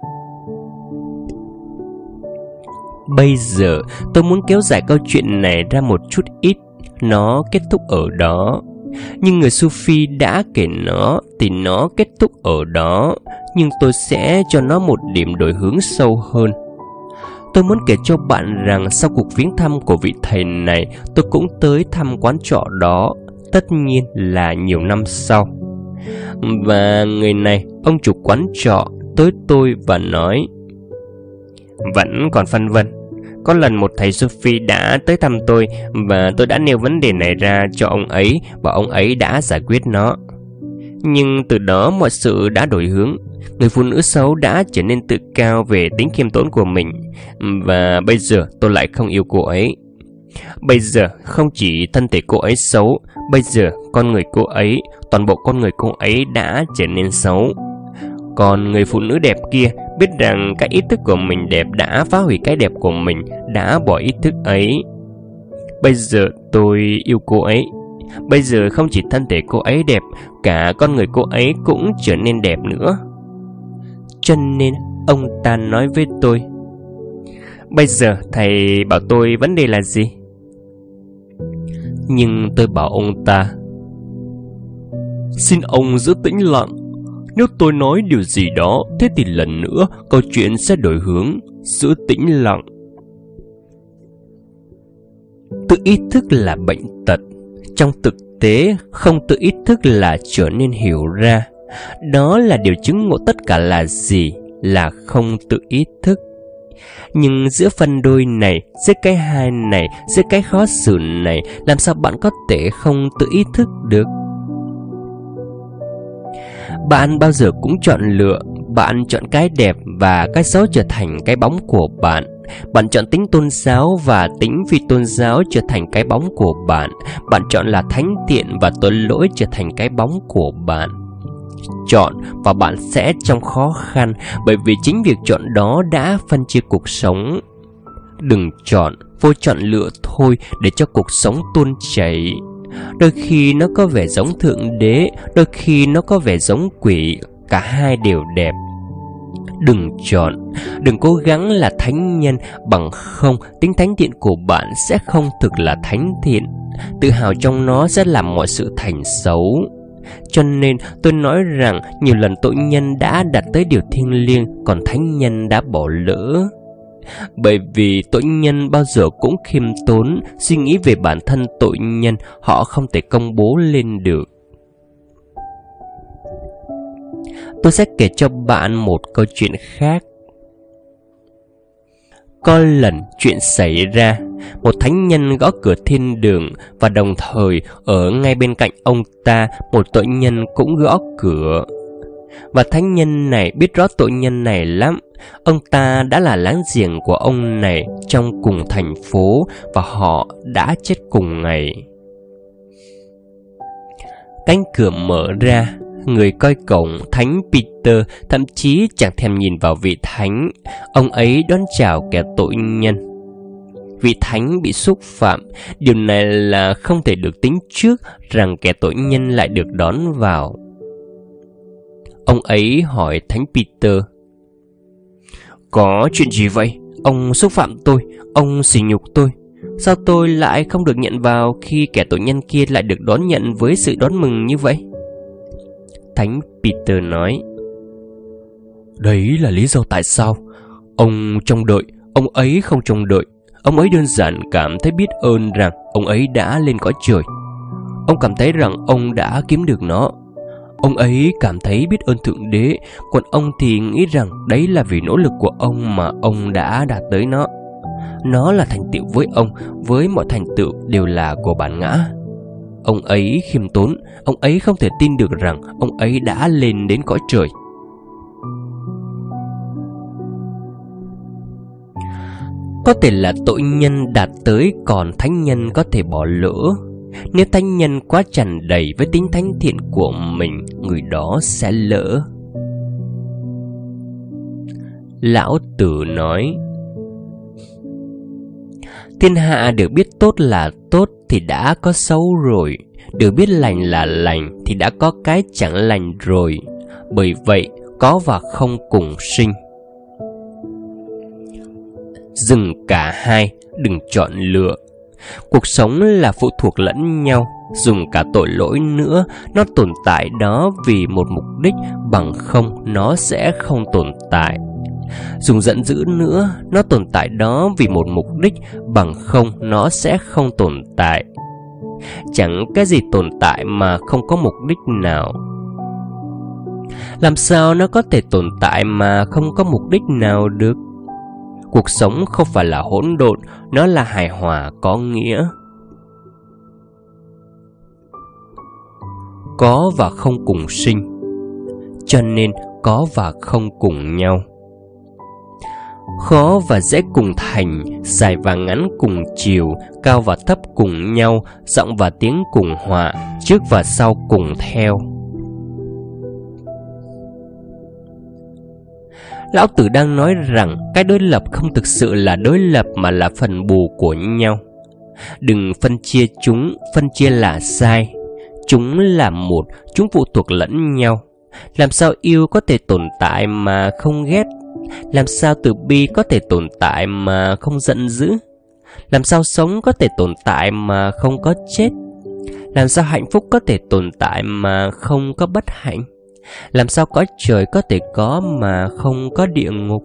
Bây giờ tôi muốn kéo dài câu chuyện này ra một chút ít. Nó kết thúc ở đó. Nhưng người Sufi đã kể nó thì nó kết thúc ở đó. Nhưng tôi sẽ cho nó một điểm đổi hướng sâu hơn. Tôi muốn kể cho bạn rằng sau cuộc viếng thăm của vị thầy này, tôi cũng tới thăm quán trọ đó. Tất nhiên là nhiều năm sau. Và người này, ông chủ quán trọ, tới tôi và nói: vẫn còn phân vân. Có lần một thầy Sufi đã tới thăm tôi, và tôi đã nêu vấn đề này ra cho ông ấy, và ông ấy đã giải quyết nó. Nhưng từ đó mọi sự đã đổi hướng. Người phụ nữ xấu đã trở nên tự cao về tính khiêm tốn của mình. Và bây giờ tôi lại không yêu cô ấy. Bây giờ không chỉ thân thể cô ấy xấu, bây giờ con người cô ấy, toàn bộ con người cô ấy đã trở nên xấu. Còn người phụ nữ đẹp kia biết rằng cái ý thức của mình đẹp đã phá hủy cái đẹp của mình, đã bỏ ý thức ấy. Bây giờ tôi yêu cô ấy. Bây giờ không chỉ thân thể cô ấy đẹp, cả con người cô ấy cũng trở nên đẹp nữa. Cho nên ông ta nói với tôi: bây giờ thầy bảo tôi vấn đề là gì? Nhưng tôi bảo ông ta: xin ông giữ tĩnh lặng. Nếu tôi nói điều gì đó, thế thì lần nữa câu chuyện sẽ đổi hướng. Giữ tĩnh lặng. Tự ý thức là bệnh tật. Trong thực tế, không tự ý thức là trở nên hiểu ra. Đó là điều chứng ngộ tất cả là gì? Là không tự ý thức. Nhưng giữa phân đôi này, giữa cái hai này, giữa cái khó xử này, làm sao bạn có thể không tự ý thức được? Bạn bao giờ cũng chọn lựa. Bạn chọn cái đẹp và cái xấu trở thành cái bóng của bạn. Bạn chọn tính tôn giáo và tính phi tôn giáo trở thành cái bóng của bạn. Bạn chọn là thánh thiện và tội lỗi trở thành cái bóng của bạn. Chọn và bạn sẽ trong khó khăn, bởi vì chính việc chọn đó đã phân chia cuộc sống. Đừng chọn, vô chọn lựa thôi để cho cuộc sống tuôn chảy. Đôi khi nó có vẻ giống thượng đế, đôi khi nó có vẻ giống quỷ. Cả hai đều đẹp. Đừng chọn, đừng cố gắng là thánh nhân, bằng không tính thánh thiện của bạn sẽ không thực là thánh thiện. Tự hào trong nó sẽ làm mọi sự thành xấu. Cho nên tôi nói rằng nhiều lần tội nhân đã đạt tới điều thiêng liêng, còn thánh nhân đã bỏ lỡ. Bởi vì tội nhân bao giờ cũng khiêm tốn, suy nghĩ về bản thân tội nhân, họ không thể công bố lên được. Tôi sẽ kể cho bạn một câu chuyện khác. Có lần chuyện xảy ra, một thánh nhân gõ cửa thiên đường, và đồng thời ở ngay bên cạnh ông ta, một tội nhân cũng gõ cửa. Và thánh nhân này biết rõ tội nhân này lắm. Ông ta đã là láng giềng của ông này trong cùng thành phố, và họ đã chết cùng ngày. Cánh cửa mở ra. Người coi cổng, Thánh Peter, thậm chí chẳng thèm nhìn vào vị thánh. Ông ấy đón chào kẻ tội nhân. vị thánh bị xúc phạm. Điều này là không thể được tính trước rằng kẻ tội nhân lại được đón vào. Ông ấy hỏi Thánh Peter: Có chuyện gì vậy? Ông xúc phạm tôi, ông sỉ nhục tôi. Sao tôi lại không được nhận vào khi kẻ tội nhân kia lại được đón nhận với sự đón mừng như vậy? Thánh Peter nói: Đấy là lý do tại sao ông trông đợi, ông ấy không trông đợi. Ông ấy đơn giản cảm thấy biết ơn rằng ông ấy đã lên cõi trời. Ông cảm thấy rằng ông đã kiếm được nó. Ông ấy cảm thấy biết ơn Thượng Đế, còn ông thì nghĩ rằng đấy là vì nỗ lực của ông mà ông đã đạt tới nó. Nó là thành tựu với ông, với mọi thành tựu đều là của bản ngã. Ông ấy khiêm tốn, ông ấy không thể tin được rằng ông ấy đã lên đến cõi trời. Có thể là tội nhân đạt tới, còn thánh nhân có thể bỏ lỡ. Nếu thánh nhân quá tràn đầy với tính thánh thiện của mình, người đó sẽ lỡ. Lão Tử nói: Thiên hạ được biết tốt là tốt thì đã có xấu rồi, được biết lành là lành thì đã có cái chẳng lành rồi. Bởi vậy, có và không cùng sinh. Dừng cả hai, đừng chọn lựa. Cuộc sống là phụ thuộc lẫn nhau. Dùng cả tội lỗi nữa, nó tồn tại đó vì một mục đích, bằng không nó sẽ không tồn tại. Dùng giận dữ nữa, nó tồn tại đó vì một mục đích, bằng không nó sẽ không tồn tại. Chẳng cái gì tồn tại mà không có mục đích nào. Làm sao nó có thể tồn tại mà không có mục đích nào được? Cuộc sống không phải là hỗn độn, nó là hài hòa có nghĩa. Có và không cùng sinh, cho nên có và không cùng nhau. Khó và dễ cùng thành, dài và ngắn cùng chiều, cao và thấp cùng nhau, giọng và tiếng cùng họa, trước và sau cùng theo. Lão Tử đang nói rằng cái đối lập không thực sự là đối lập mà là phần bù của nhau. Đừng phân chia chúng, phân chia là sai. Chúng là một, chúng phụ thuộc lẫn nhau. Làm sao yêu có thể tồn tại mà không ghét? Làm sao từ bi có thể tồn tại mà không giận dữ? Làm sao sống có thể tồn tại mà không có chết? Làm sao hạnh phúc có thể tồn tại mà không có bất hạnh? Làm sao cõi trời có thể có mà không có địa ngục?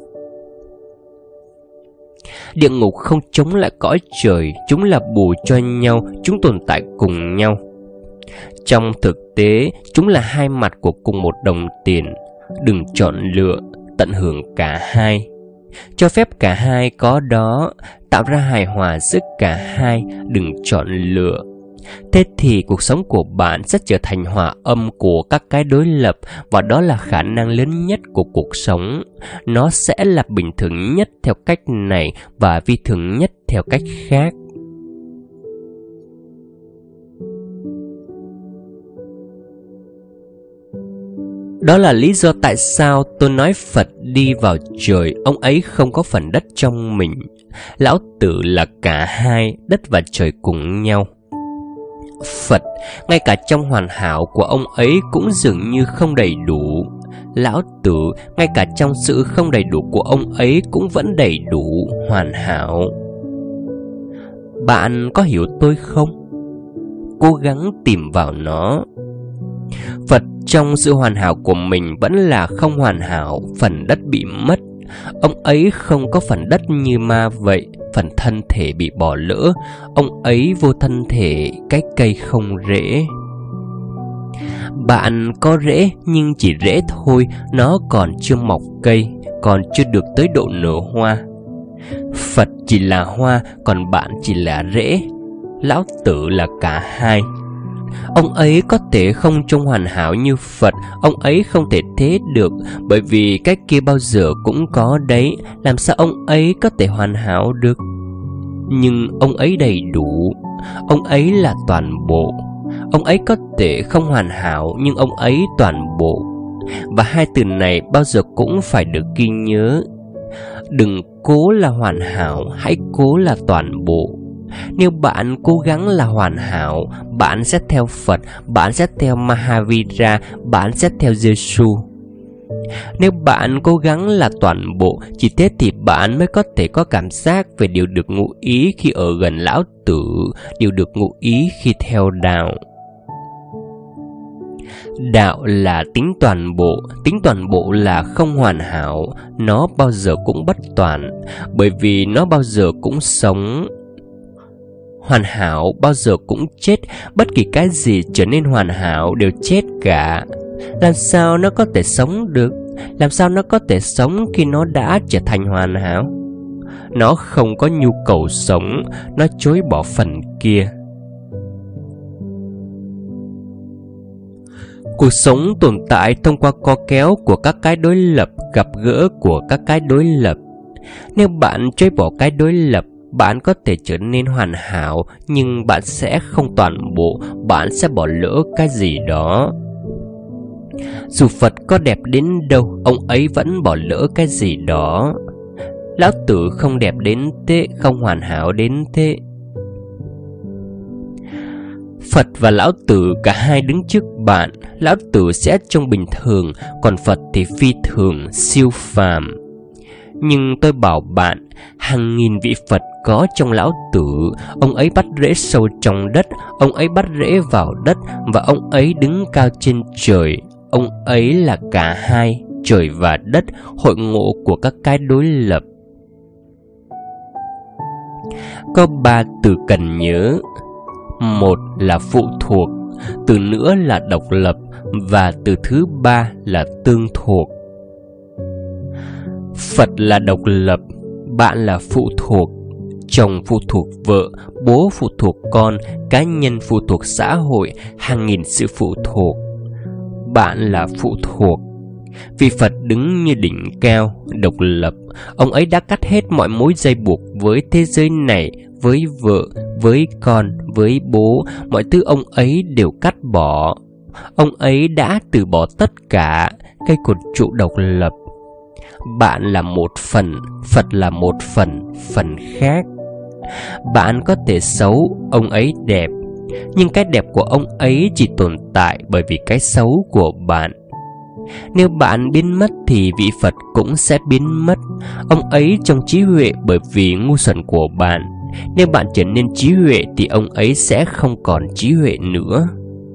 Địa ngục không chống lại cõi trời, chúng là bù cho nhau, chúng tồn tại cùng nhau. Trong thực tế, chúng là hai mặt của cùng một đồng tiền. Đừng chọn lựa, tận hưởng cả hai. Cho phép cả hai có đó, tạo ra hài hòa giữa cả hai, đừng chọn lựa. Thế thì cuộc sống của bạn sẽ trở thành hòa âm của các cái đối lập, và đó là khả năng lớn nhất của cuộc sống. Nó sẽ là bình thường nhất theo cách này và vi thường nhất theo cách khác. Đó là lý do tại sao tôi nói Phật đi vào trời, ông ấy không có phần đất trong mình. Lão Tử là cả hai, đất và trời cùng nhau. Phật, ngay cả trong hoàn hảo của ông ấy cũng dường như không đầy đủ. Lão Tử, ngay cả trong sự không đầy đủ của ông ấy cũng vẫn đầy đủ, hoàn hảo. Bạn có hiểu tôi không? Cố gắng tìm vào nó. Phật trong sự hoàn hảo của mình vẫn là không hoàn hảo, phần đất bị mất. Ông ấy không có phần đất như ma vậy, phần thân thể bị bỏ lỡ. Ông ấy vô thân thể, cái cây không rễ. Bạn có rễ nhưng chỉ rễ thôi, nó còn chưa mọc cây, còn chưa được tới độ nở hoa. Phật chỉ là hoa, còn bạn chỉ là rễ. Lão Tử là cả hai. Ông ấy có thể không trông hoàn hảo như Phật, ông ấy không thể thế được, bởi vì cái kia bao giờ cũng có đấy, làm sao ông ấy có thể hoàn hảo được? Nhưng ông ấy đầy đủ, ông ấy là toàn bộ. Ông ấy có thể không hoàn hảo, nhưng ông ấy toàn bộ. Và hai từ này bao giờ cũng phải được ghi nhớ. Đừng cố là hoàn hảo, hãy cố là toàn bộ. Nếu bạn cố gắng là hoàn hảo, bạn sẽ theo Phật, bạn sẽ theo Mahavira, bạn sẽ theo Giêsu. Nếu bạn cố gắng là toàn bộ, chỉ thế thì bạn mới có thể có cảm giác về điều được ngụ ý khi ở gần Lão Tử, điều được ngụ ý khi theo đạo. Đạo là tính toàn bộ, tính toàn bộ là không hoàn hảo, nó bao giờ cũng bất toàn, bởi vì nó bao giờ cũng sống. Hoàn hảo bao giờ cũng chết, bất kỳ cái gì trở nên hoàn hảo đều chết cả. Làm sao nó có thể sống được? Làm sao nó có thể sống khi nó đã trở thành hoàn hảo? Nó không có nhu cầu sống, nó chối bỏ phần kia. Cuộc sống tồn tại thông qua co kéo của các cái đối lập, gặp gỡ của các cái đối lập. Nếu bạn chối bỏ cái đối lập, bạn có thể trở nên hoàn hảo, nhưng bạn sẽ không toàn bộ, bạn sẽ bỏ lỡ cái gì đó. Dù Phật có đẹp đến đâu, ông ấy vẫn bỏ lỡ cái gì đó. Lão Tử không đẹp đến thế, không hoàn hảo đến thế. Phật và Lão Tử cả hai đứng trước bạn. Lão Tử sẽ trông bình thường, còn Phật thì phi thường, siêu phàm. Nhưng tôi bảo bạn, hàng nghìn vị Phật có trong Lão Tử. Ông ấy bắt rễ sâu trong đất, ông ấy bắt rễ vào đất, và ông ấy đứng cao trên trời. Ông ấy là cả hai, trời và đất, hội ngộ của các cái đối lập. Có ba từ cần nhớ. Một là phụ thuộc, từ nữa là độc lập, và từ thứ ba là tương thuộc. Phật là độc lập, bạn là phụ thuộc. Chồng phụ thuộc vợ, bố phụ thuộc con, cá nhân phụ thuộc xã hội, hàng nghìn sự phụ thuộc. Bạn là phụ thuộc. Vì Phật đứng như đỉnh cao, độc lập. Ông ấy đã cắt hết mọi mối dây buộc với thế giới này, với vợ, với con, với bố. Mọi thứ ông ấy đều cắt bỏ. Ông ấy đã từ bỏ tất cả, cây cột trụ độc lập. Bạn là một phần, Phật là một phần, phần khác. Bạn có thể xấu, ông ấy đẹp, nhưng cái đẹp của ông ấy chỉ tồn tại bởi vì cái xấu của bạn. Nếu bạn biến mất thì vị Phật cũng sẽ biến mất. Ông ấy trong trí huệ bởi vì ngu xuẩn của bạn. Nếu bạn trở nên trí huệ thì ông ấy sẽ không còn trí huệ nữa.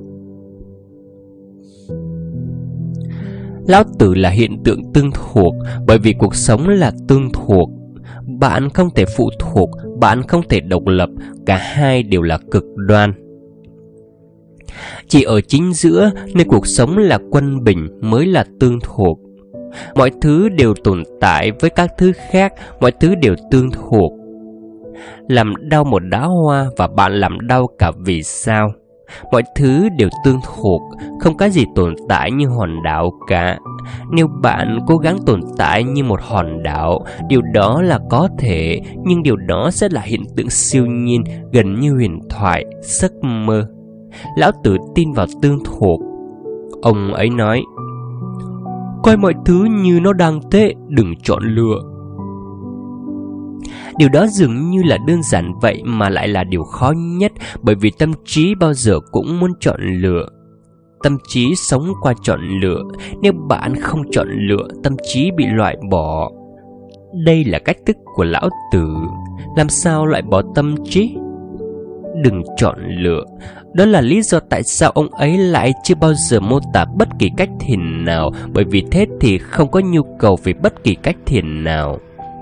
Lão Tử là hiện tượng tương thuộc, bởi vì cuộc sống là tương thuộc. Bạn không thể phụ thuộc, bạn không thể độc lập, cả hai đều là cực đoan. Chỉ ở chính giữa, nơi cuộc sống là quân bình, mới là tương thuộc. Mọi thứ đều tồn tại với các thứ khác, mọi thứ đều tương thuộc. Làm đau một đóa hoa và bạn làm đau cả vì sao. Mọi thứ đều tương thuộc, không có gì tồn tại như hòn đảo cả. Nếu bạn cố gắng tồn tại như một hòn đảo, điều đó là có thể, nhưng điều đó sẽ là hiện tượng siêu nhiên, gần như huyền thoại, giấc mơ. Lão Tử tin vào tương thuộc. Ông ấy nói, coi mọi thứ như nó đang thế, đừng chọn lựa. Điều đó dường như là đơn giản vậy mà lại là điều khó nhất, bởi vì tâm trí bao giờ cũng muốn chọn lựa. Tâm trí sống qua chọn lựa. Nếu bạn không chọn lựa, tâm trí bị loại bỏ. Đây là cách thức của Lão Tử. Làm sao loại bỏ tâm trí? Đừng chọn lựa. Đó là lý do tại sao ông ấy lại chưa bao giờ mô tả bất kỳ cách thiền nào, bởi vì thế thì không có nhu cầu về bất kỳ cách thiền nào.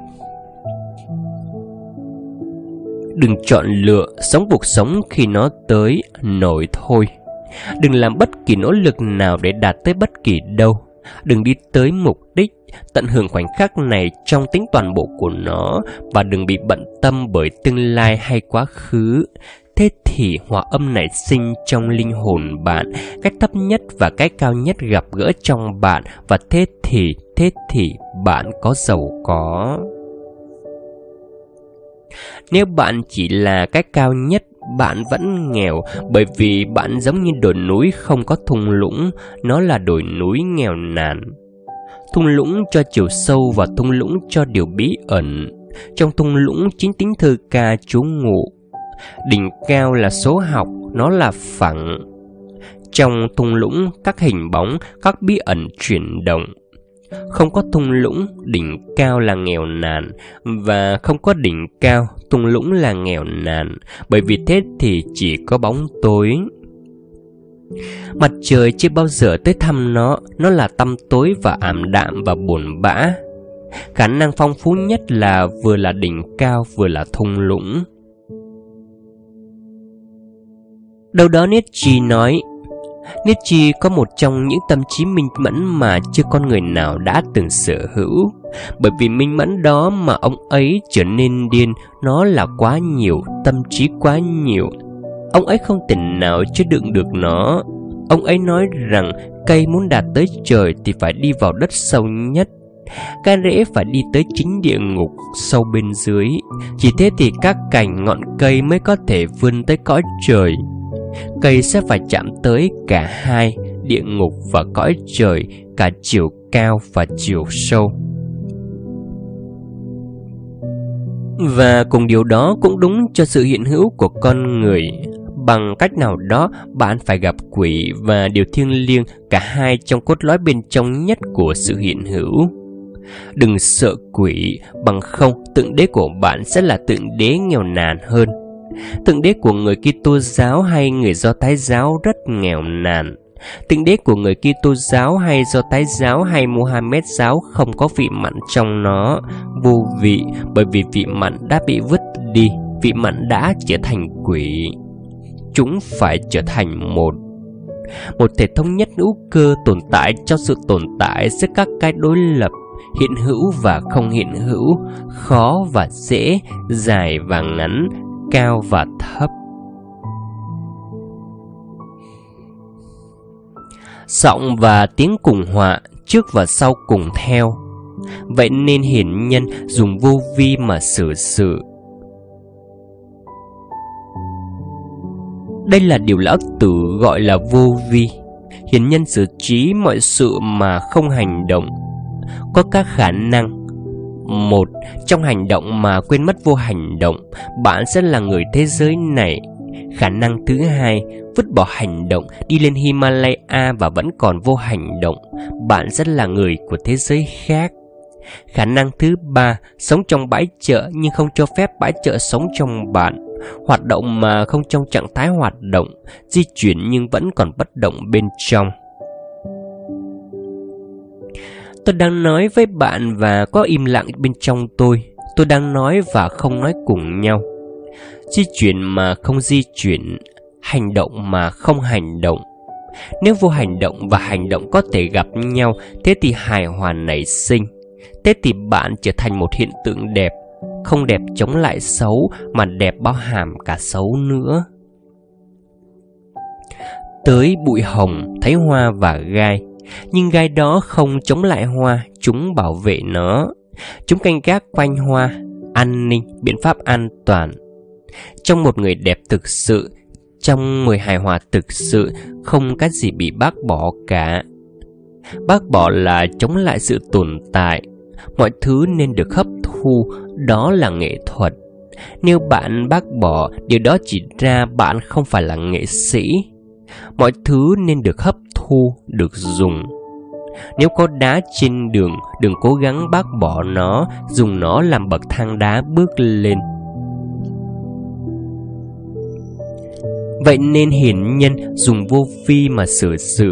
Đừng chọn lựa, sống cuộc sống khi nó tới, nổi thôi. Đừng làm bất kỳ nỗ lực nào để đạt tới bất kỳ đâu. Đừng đi tới mục đích, tận hưởng khoảnh khắc này trong tính toàn bộ của nó, và đừng bị bận tâm bởi tương lai hay quá khứ. Thế thì hòa âm nảy sinh trong linh hồn bạn, cách thấp nhất và cách cao nhất gặp gỡ trong bạn, và thế thì, thế thì bạn có giàu có. Nếu bạn chỉ là cái cao nhất, bạn vẫn nghèo, bởi vì bạn giống như đồi núi không có thung lũng, nó là đồi núi nghèo nàn. Thung lũng cho chiều sâu và thung lũng cho điều bí ẩn. Trong thung lũng chính tính thơ ca trú ngụ. Đỉnh cao là số học, nó là phẳng. Trong thung lũng các hình bóng, các bí ẩn chuyển động. Không có thung lũng, đỉnh cao là nghèo nàn. Và không có đỉnh cao, thung lũng là nghèo nàn. Bởi vì thế thì chỉ có bóng tối. Mặt trời chưa bao giờ tới thăm nó. Nó là tăm tối và ảm đạm và buồn bã. Khả năng phong phú nhất là vừa là đỉnh cao vừa là thung lũng. Đâu đó Nietzsche nói, Nietzsche có một trong những tâm trí minh mẫn mà chưa con người nào đã từng sở hữu. Bởi vì minh mẫn đó mà ông ấy trở nên điên, nó là quá nhiều, tâm trí quá nhiều. Ông ấy không thể nào chứa đựng được nó. Ông ấy nói rằng cây muốn đạt tới trời thì phải đi vào đất sâu nhất. Cái rễ phải đi tới chính địa ngục sâu bên dưới. Chỉ thế thì các cành ngọn cây mới có thể vươn tới cõi trời. Cây sẽ phải chạm tới cả hai, địa ngục và cõi trời, cả chiều cao và chiều sâu. Và cùng điều đó cũng đúng cho sự hiện hữu của con người. Bằng cách nào đó bạn phải gặp quỷ và điều thiêng liêng, cả hai trong cốt lõi bên trong nhất của sự hiện hữu. Đừng sợ quỷ, bằng không tượng đế của bạn sẽ là tượng đế nghèo nàn hơn. Tượng đế của người Kitô giáo hay người Do Thái giáo rất nghèo nàn. Tượng đế của người Kitô giáo hay Do Thái giáo hay Mohammed giáo không có vị mặn trong nó, vô vị, bởi vì vị mặn đã bị vứt đi, vị mặn đã trở thành quỷ. Chúng phải trở thành một. Một thể thống nhất hữu cơ tồn tại cho sự tồn tại giữa các cái đối lập, hiện hữu và không hiện hữu, khó và dễ, dài và ngắn, cao và thấp. Giọng và tiếng cùng họa, trước và sau cùng theo. Vậy nên hiển nhân dùng vô vi mà xử sự. Đây là điều lão tử gọi là vô vi. Hiển nhân xử trí mọi sự mà không hành động. Có các khả năng. Một, trong hành động mà quên mất vô hành động, bạn sẽ là người thế giới này. Khả năng thứ hai, vứt bỏ hành động, đi lên Himalaya và vẫn còn vô hành động, bạn sẽ là người của thế giới khác. Khả năng thứ ba, sống trong bãi chợ nhưng không cho phép bãi chợ sống trong bạn. Hoạt động mà không trong trạng thái hoạt động, di chuyển nhưng vẫn còn bất động bên trong. Tôi đang nói với bạn và có im lặng bên trong tôi. Tôi đang nói và không nói cùng nhau. Di chuyển mà không di chuyển, hành động mà không hành động. Nếu vô hành động và hành động có thể gặp nhau, thế thì hài hòa nảy sinh. Thế thì bạn trở thành một hiện tượng đẹp. Không đẹp chống lại xấu, mà đẹp bao hàm cả xấu nữa. Tới bụi hồng, thấy hoa và gai. Nhưng gai đó không chống lại hoa, chúng bảo vệ nó. Chúng canh gác quanh hoa, an ninh, biện pháp an toàn. Trong một người đẹp thực sự, trong người hài hòa thực sự, không cái gì bị bác bỏ cả. Bác bỏ là chống lại sự tồn tại. Mọi thứ nên được hấp thu, đó là nghệ thuật. Nếu bạn bác bỏ, điều đó chỉ ra bạn không phải là nghệ sĩ. Mọi thứ nên được hấp thu, được dùng. Nếu có đá trên đường, đừng cố gắng bác bỏ nó, dùng nó làm bậc thang đá bước lên. Vậy nên hiển nhân dùng vô vi mà xử sự.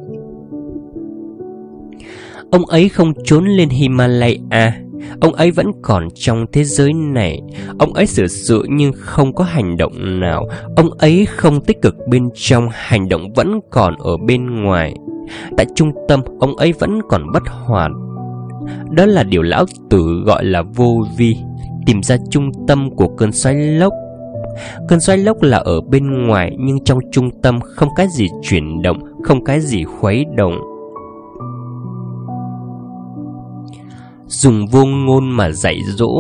Ông ấy không trốn lên Himalaya. Ông ấy vẫn còn trong thế giới này. Ông ấy xử sự nhưng không có hành động nào. Ông ấy không tích cực bên trong, hành động vẫn còn ở bên ngoài. Tại trung tâm, ông ấy vẫn còn bất hoạt. Đó là điều lão tử gọi là vô vi, tìm ra trung tâm của cơn xoáy lốc. Cơn xoáy lốc là ở bên ngoài, nhưng trong trung tâm không cái gì chuyển động, không cái gì khuấy động. Dùng vô ngôn mà dạy dỗ.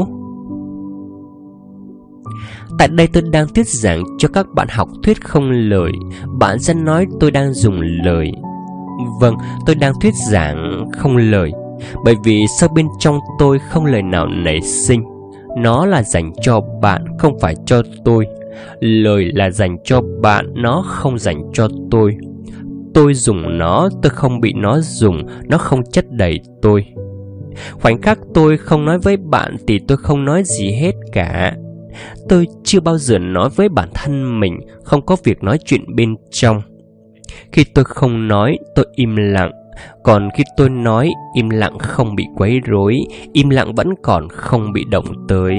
Tại đây tôi đang thuyết giảng cho các bạn học thuyết không lời. Bạn sẽ nói tôi đang dùng lời. Vâng, tôi đang thuyết giảng không lời. Bởi vì sau bên trong tôi không lời nào nảy sinh. Nó là dành cho bạn, không phải cho tôi. Lời là dành cho bạn, nó không dành cho tôi. Tôi dùng nó, tôi không bị nó dùng, nó không chất đầy tôi. Khoảnh khắc tôi không nói với bạn thì tôi không nói gì hết cả. Tôi chưa bao giờ nói với bản thân mình, không có việc nói chuyện bên trong. Khi tôi không nói, tôi im lặng. Còn khi tôi nói, im lặng không bị quấy rối, im lặng vẫn còn không bị động tới.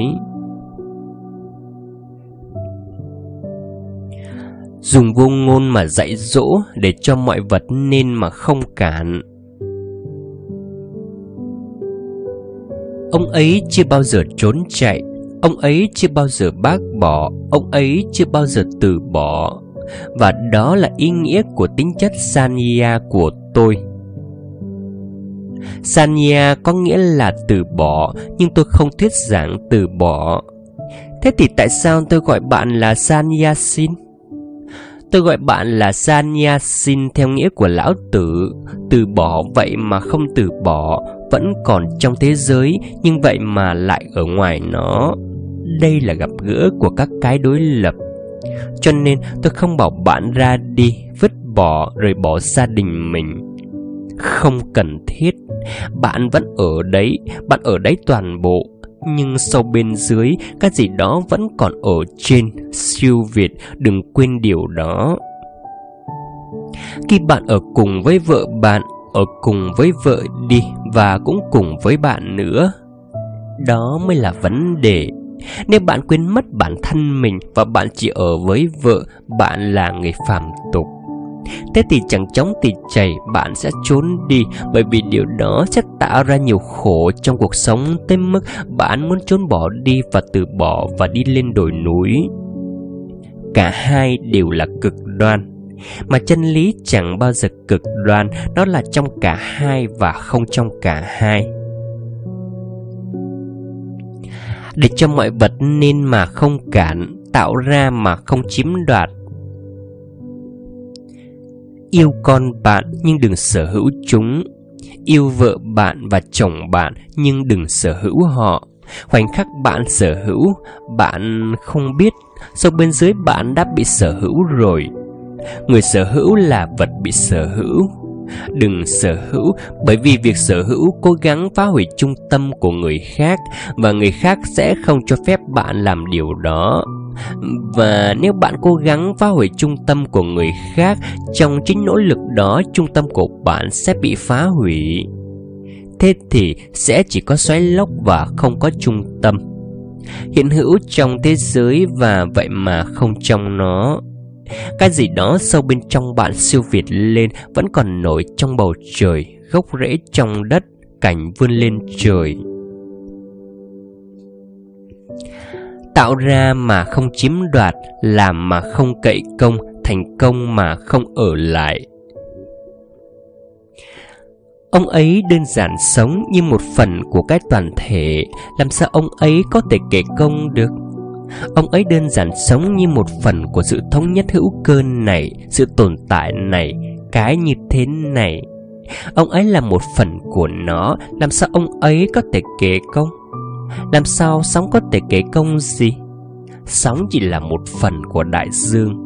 Dùng vô ngôn mà dạy dỗ để cho mọi vật nên mà không cản. Ông ấy chưa bao giờ trốn chạy, ông ấy chưa bao giờ bác bỏ, ông ấy chưa bao giờ từ bỏ. Và đó là ý nghĩa của tính chất sanya của tôi. Sanya có nghĩa là từ bỏ, nhưng tôi không thuyết giảng từ bỏ. Thế thì tại sao tôi gọi bạn là Sanyasin? Tôi gọi bạn là Sanyasin theo nghĩa của lão tử. Từ bỏ vậy mà không từ bỏ, vẫn còn trong thế giới, nhưng vậy mà lại ở ngoài nó. Đây là gặp gỡ của các cái đối lập. Cho nên tôi không bảo bạn ra đi, vứt bỏ, rời bỏ gia đình mình. Không cần thiết. Bạn vẫn ở đấy, bạn ở đấy toàn bộ. Nhưng sâu bên dưới, cái gì đó vẫn còn ở trên, siêu việt, đừng quên điều đó. Khi bạn ở cùng với vợ bạn, ở cùng với vợ đi, và cũng cùng với bạn nữa, đó mới là vấn đề. Nếu bạn quên mất bản thân mình và bạn chỉ ở với vợ, bạn là người phàm tục. Thế thì chẳng chóng thì chảy bạn sẽ trốn đi, bởi vì điều đó sẽ tạo ra nhiều khổ trong cuộc sống tới mức bạn muốn trốn bỏ đi và từ bỏ và đi lên đồi núi. Cả hai đều là cực đoan, mà chân lý chẳng bao giờ cực đoan, nó là trong cả hai và không trong cả hai. Để cho mọi vật nên mà không cản, tạo ra mà không chiếm đoạt. Yêu con bạn nhưng đừng sở hữu chúng. Yêu vợ bạn và chồng bạn nhưng đừng sở hữu họ. Khoảnh khắc bạn sở hữu, bạn không biết, sau bên dưới bạn đã bị sở hữu rồi. Người sở hữu là vật bị sở hữu. Đừng sở hữu, bởi vì việc sở hữu cố gắng phá hủy trung tâm của người khác, và người khác sẽ không cho phép bạn làm điều đó. Và nếu bạn cố gắng phá hủy trung tâm của người khác, trong chính nỗ lực đó trung tâm của bạn sẽ bị phá hủy. Thế thì sẽ chỉ có xoáy lốc và không có trung tâm, hiện hữu trong thế giới và vậy mà không trong nó. Cái gì đó sâu bên trong bạn siêu việt lên, vẫn còn nổi trong bầu trời, gốc rễ trong đất, cành vươn lên trời. Tạo ra mà không chiếm đoạt, làm mà không cậy công, thành công mà không ở lại. Ông ấy đơn giản sống như một phần của cái toàn thể, làm sao ông ấy có thể kể công được? Ông ấy đơn giản sống như một phần của sự thống nhất hữu cơ này, sự tồn tại này, cái như thế này. Ông ấy là một phần của nó, làm sao ông ấy có thể kể công? Làm sao sóng có thể kể công gì? Sóng chỉ là một phần của đại dương.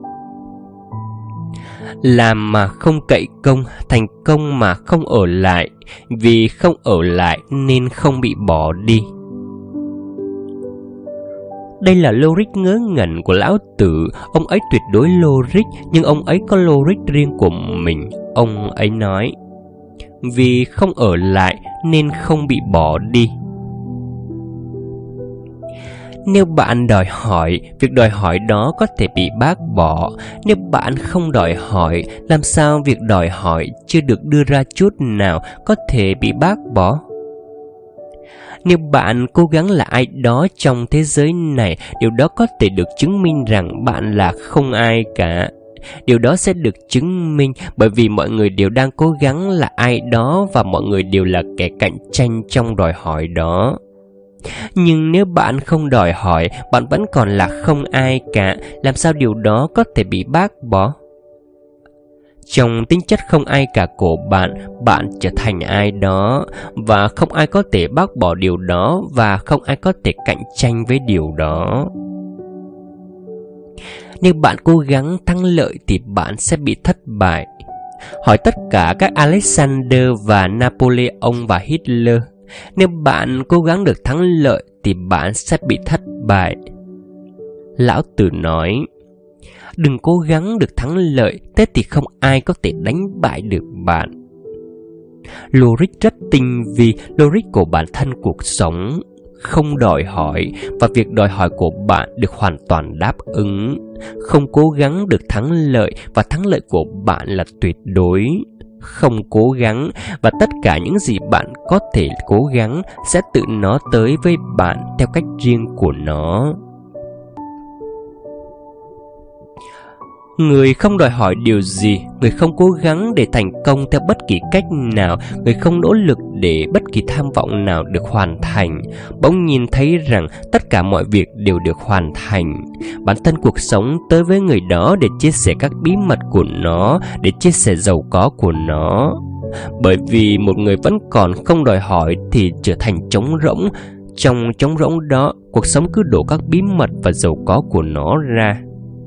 Làm mà không cậy công, thành công mà không ở lại, vì không ở lại nên không bị bỏ đi. Đây là logic ngớ ngẩn của lão tử. Ông ấy tuyệt đối logic, nhưng ông ấy có logic riêng của mình. Ông ấy nói, vì không ở lại nên không bị bỏ đi. Nếu bạn đòi hỏi, việc đòi hỏi đó có thể bị bác bỏ. Nếu bạn không đòi hỏi, làm sao việc đòi hỏi chưa được đưa ra chút nào có thể bị bác bỏ? Nếu bạn cố gắng là ai đó trong thế giới này, điều đó có thể được chứng minh rằng bạn là không ai cả. Điều đó sẽ được chứng minh bởi vì mọi người đều đang cố gắng là ai đó và mọi người đều là kẻ cạnh tranh trong đòi hỏi đó. Nhưng nếu bạn không đòi hỏi, bạn vẫn còn là không ai cả, làm sao điều đó có thể bị bác bỏ? Trong tính chất không ai cả của bạn, bạn trở thành ai đó, và không ai có thể bác bỏ điều đó, và không ai có thể cạnh tranh với điều đó. Nếu bạn cố gắng thắng lợi thì bạn sẽ bị thất bại. Hỏi tất cả các Alexander và Napoleon và Hitler, nếu bạn cố gắng được thắng lợi thì bạn sẽ bị thất bại. Lão Tử nói, đừng cố gắng được thắng lợi, thế thì không ai có thể đánh bại được bạn. Logic rất tinh vi, logic của bản thân cuộc sống, không đòi hỏi, và việc đòi hỏi của bạn được hoàn toàn đáp ứng. Không cố gắng được thắng lợi, và thắng lợi của bạn là tuyệt đối. Không cố gắng, và tất cả những gì bạn có thể cố gắng sẽ tự nó tới với bạn theo cách riêng của nó. Người không đòi hỏi điều gì, người không cố gắng để thành công theo bất kỳ cách nào, người không nỗ lực để bất kỳ tham vọng nào được hoàn thành, bỗng nhìn thấy rằng tất cả mọi việc đều được hoàn thành. Bản thân cuộc sống tới với người đó để chia sẻ các bí mật của nó, để chia sẻ giàu có của nó. Bởi vì một người vẫn còn không đòi hỏi thì trở thành trống rỗng. Trong trống rỗng đó, cuộc sống cứ đổ các bí mật và giàu có của nó ra.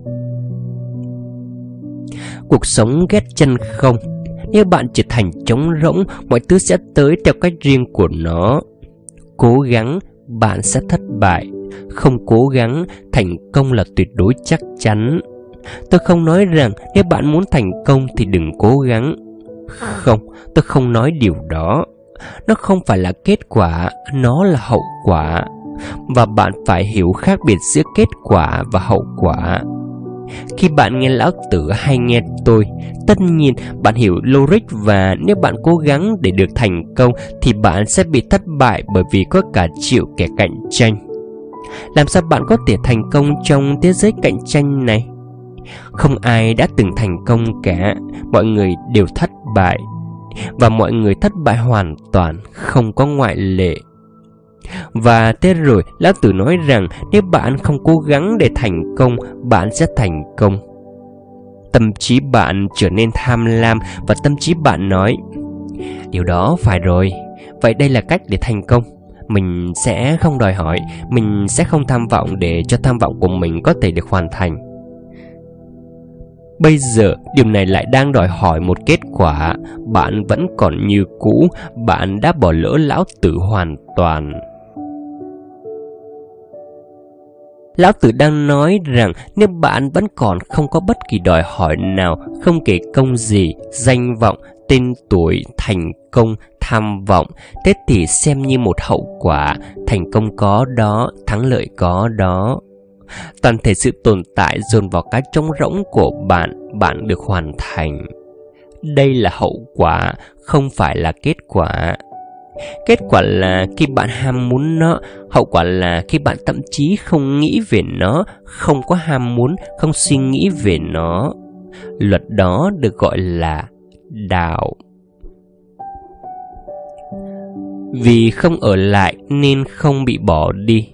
Cuộc sống ghét chân không. Nếu bạn trở thành trống rỗng, mọi thứ sẽ tới theo cách riêng của nó. Cố gắng, bạn sẽ thất bại. Không cố gắng, thành công là tuyệt đối chắc chắn. Tôi không nói rằng nếu bạn muốn thành công thì đừng cố gắng. Không, tôi không nói điều đó. Nó không phải là kết quả, nó là hậu quả. Và bạn phải hiểu khác biệt giữa kết quả và hậu quả. Khi bạn nghe Lão Tử hay nghe tôi, tất nhiên bạn hiểu logic, và nếu bạn cố gắng để được thành công thì bạn sẽ bị thất bại, bởi vì có cả triệu kẻ cạnh tranh. Làm sao bạn có thể thành công trong thế giới cạnh tranh này? Không ai đã từng thành công cả, mọi người đều thất bại, và mọi người thất bại hoàn toàn, không có ngoại lệ. Và thế rồi, Lão Tử nói rằng nếu bạn không cố gắng để thành công, bạn sẽ thành công. Tâm trí bạn trở nên tham lam, và tâm trí bạn nói, điều đó phải rồi, vậy đây là cách để thành công. Mình sẽ không đòi hỏi, mình sẽ không tham vọng để cho tham vọng của mình có thể được hoàn thành. Bây giờ, điều này lại đang đòi hỏi một kết quả. Bạn vẫn còn như cũ, bạn đã bỏ lỡ Lão Tử hoàn toàn. Lão Tử đang nói rằng nếu bạn vẫn còn không có bất kỳ đòi hỏi nào, không kể công gì, danh vọng, tên tuổi, thành công, tham vọng, thế thì xem như một hậu quả. Thành công có đó, thắng lợi có đó. Toàn thể sự tồn tại dồn vào cái trống rỗng của bạn, bạn được hoàn thành. Đây là hậu quả, không phải là kết quả. Kết quả là khi bạn ham muốn nó, hậu quả là khi bạn thậm chí không nghĩ về nó, không có ham muốn, không suy nghĩ về nó. Luật đó được gọi là đạo. Vì không ở lại nên không bị bỏ đi.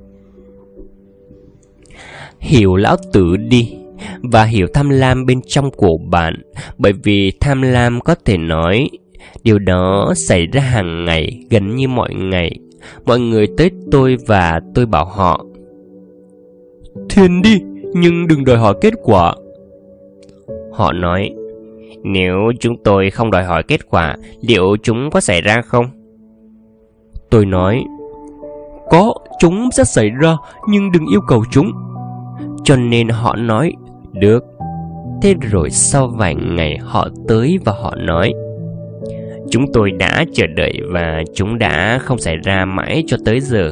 Hiểu Lão Tử đi, và hiểu tham lam bên trong của bạn, bởi vì tham lam có thể nói, điều đó xảy ra hàng ngày, gần như mọi ngày. Mọi người tới tôi và tôi bảo họ, thiền đi, nhưng đừng đòi hỏi kết quả. Họ nói, nếu chúng tôi không đòi hỏi kết quả, liệu chúng có xảy ra không? Tôi nói, có, chúng sẽ xảy ra, nhưng đừng yêu cầu chúng. Cho nên họ nói, được. Thế rồi sau vài ngày họ tới và họ nói, chúng tôi đã chờ đợi và chúng đã không xảy ra mãi cho tới giờ.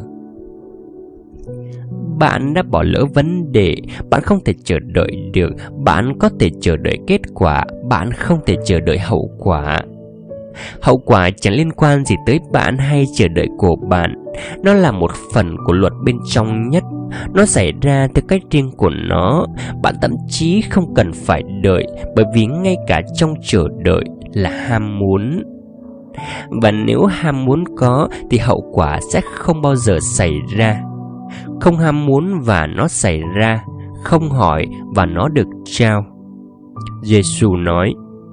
Bạn đã bỏ lỡ vấn đề. Bạn không thể chờ đợi được. Bạn có thể chờ đợi kết quả, bạn không thể chờ đợi hậu quả. Hậu quả chẳng liên quan gì tới bạn hay chờ đợi của bạn. Nó là một phần của luật bên trong nhất. Nó xảy ra theo cách riêng của nó. Bạn thậm chí không cần phải đợi, bởi vì ngay cả trong chờ đợi là ham muốn. Và nếu ham muốn có thì hậu quả sẽ không bao giờ xảy ra. Không ham muốn và nó xảy ra, không hỏi và nó được trao. Giê-xu nói,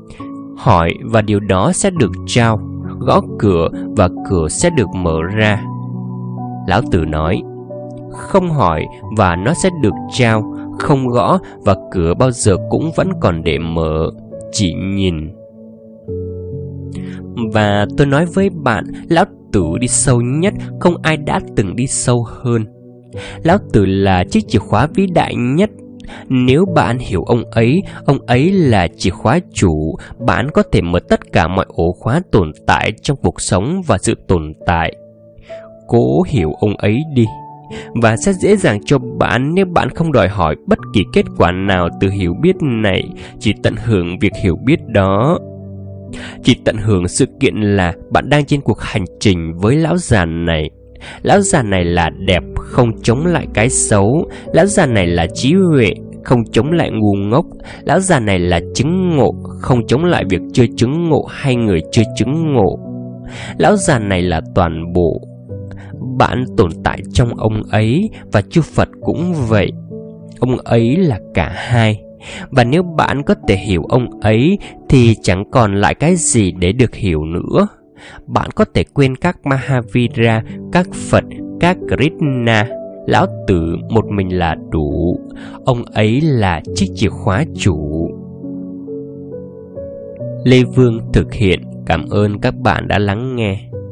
hỏi và điều đó sẽ được trao, gõ cửa và cửa sẽ được mở ra. Lão Tử nói, không hỏi và nó sẽ được trao, không gõ và cửa bao giờ cũng vẫn còn để mở, chỉ nhìn. Và tôi nói với bạn, Lão Tử đi sâu nhất, không ai đã từng đi sâu hơn. Lão Tử là chiếc chìa khóa vĩ đại nhất. Nếu bạn hiểu ông ấy, ông ấy là chìa khóa chủ, bạn có thể mở tất cả mọi ổ khóa tồn tại trong cuộc sống và sự tồn tại. Cố hiểu ông ấy đi, và sẽ dễ dàng cho bạn nếu bạn không đòi hỏi bất kỳ kết quả nào từ hiểu biết này, chỉ tận hưởng việc hiểu biết đó. Chỉ tận hưởng sự kiện là bạn đang trên cuộc hành trình với lão già này. Lão già này là đẹp, không chống lại cái xấu. Lão già này là trí huệ, không chống lại ngu ngốc. Lão già này là chứng ngộ, không chống lại việc chưa chứng ngộ hay người chưa chứng ngộ. Lão già này là toàn bộ. Bạn tồn tại trong ông ấy, và chư Phật cũng vậy. Ông ấy là cả hai. Và nếu bạn có thể hiểu ông ấy thì chẳng còn lại cái gì để được hiểu nữa. Bạn có thể quên các Mahavira, các Phật, các Krishna. Lão Tử một mình là đủ. Ông ấy là chiếc chìa khóa chủ. Lê Vương thực hiện. Cảm ơn các bạn đã lắng nghe.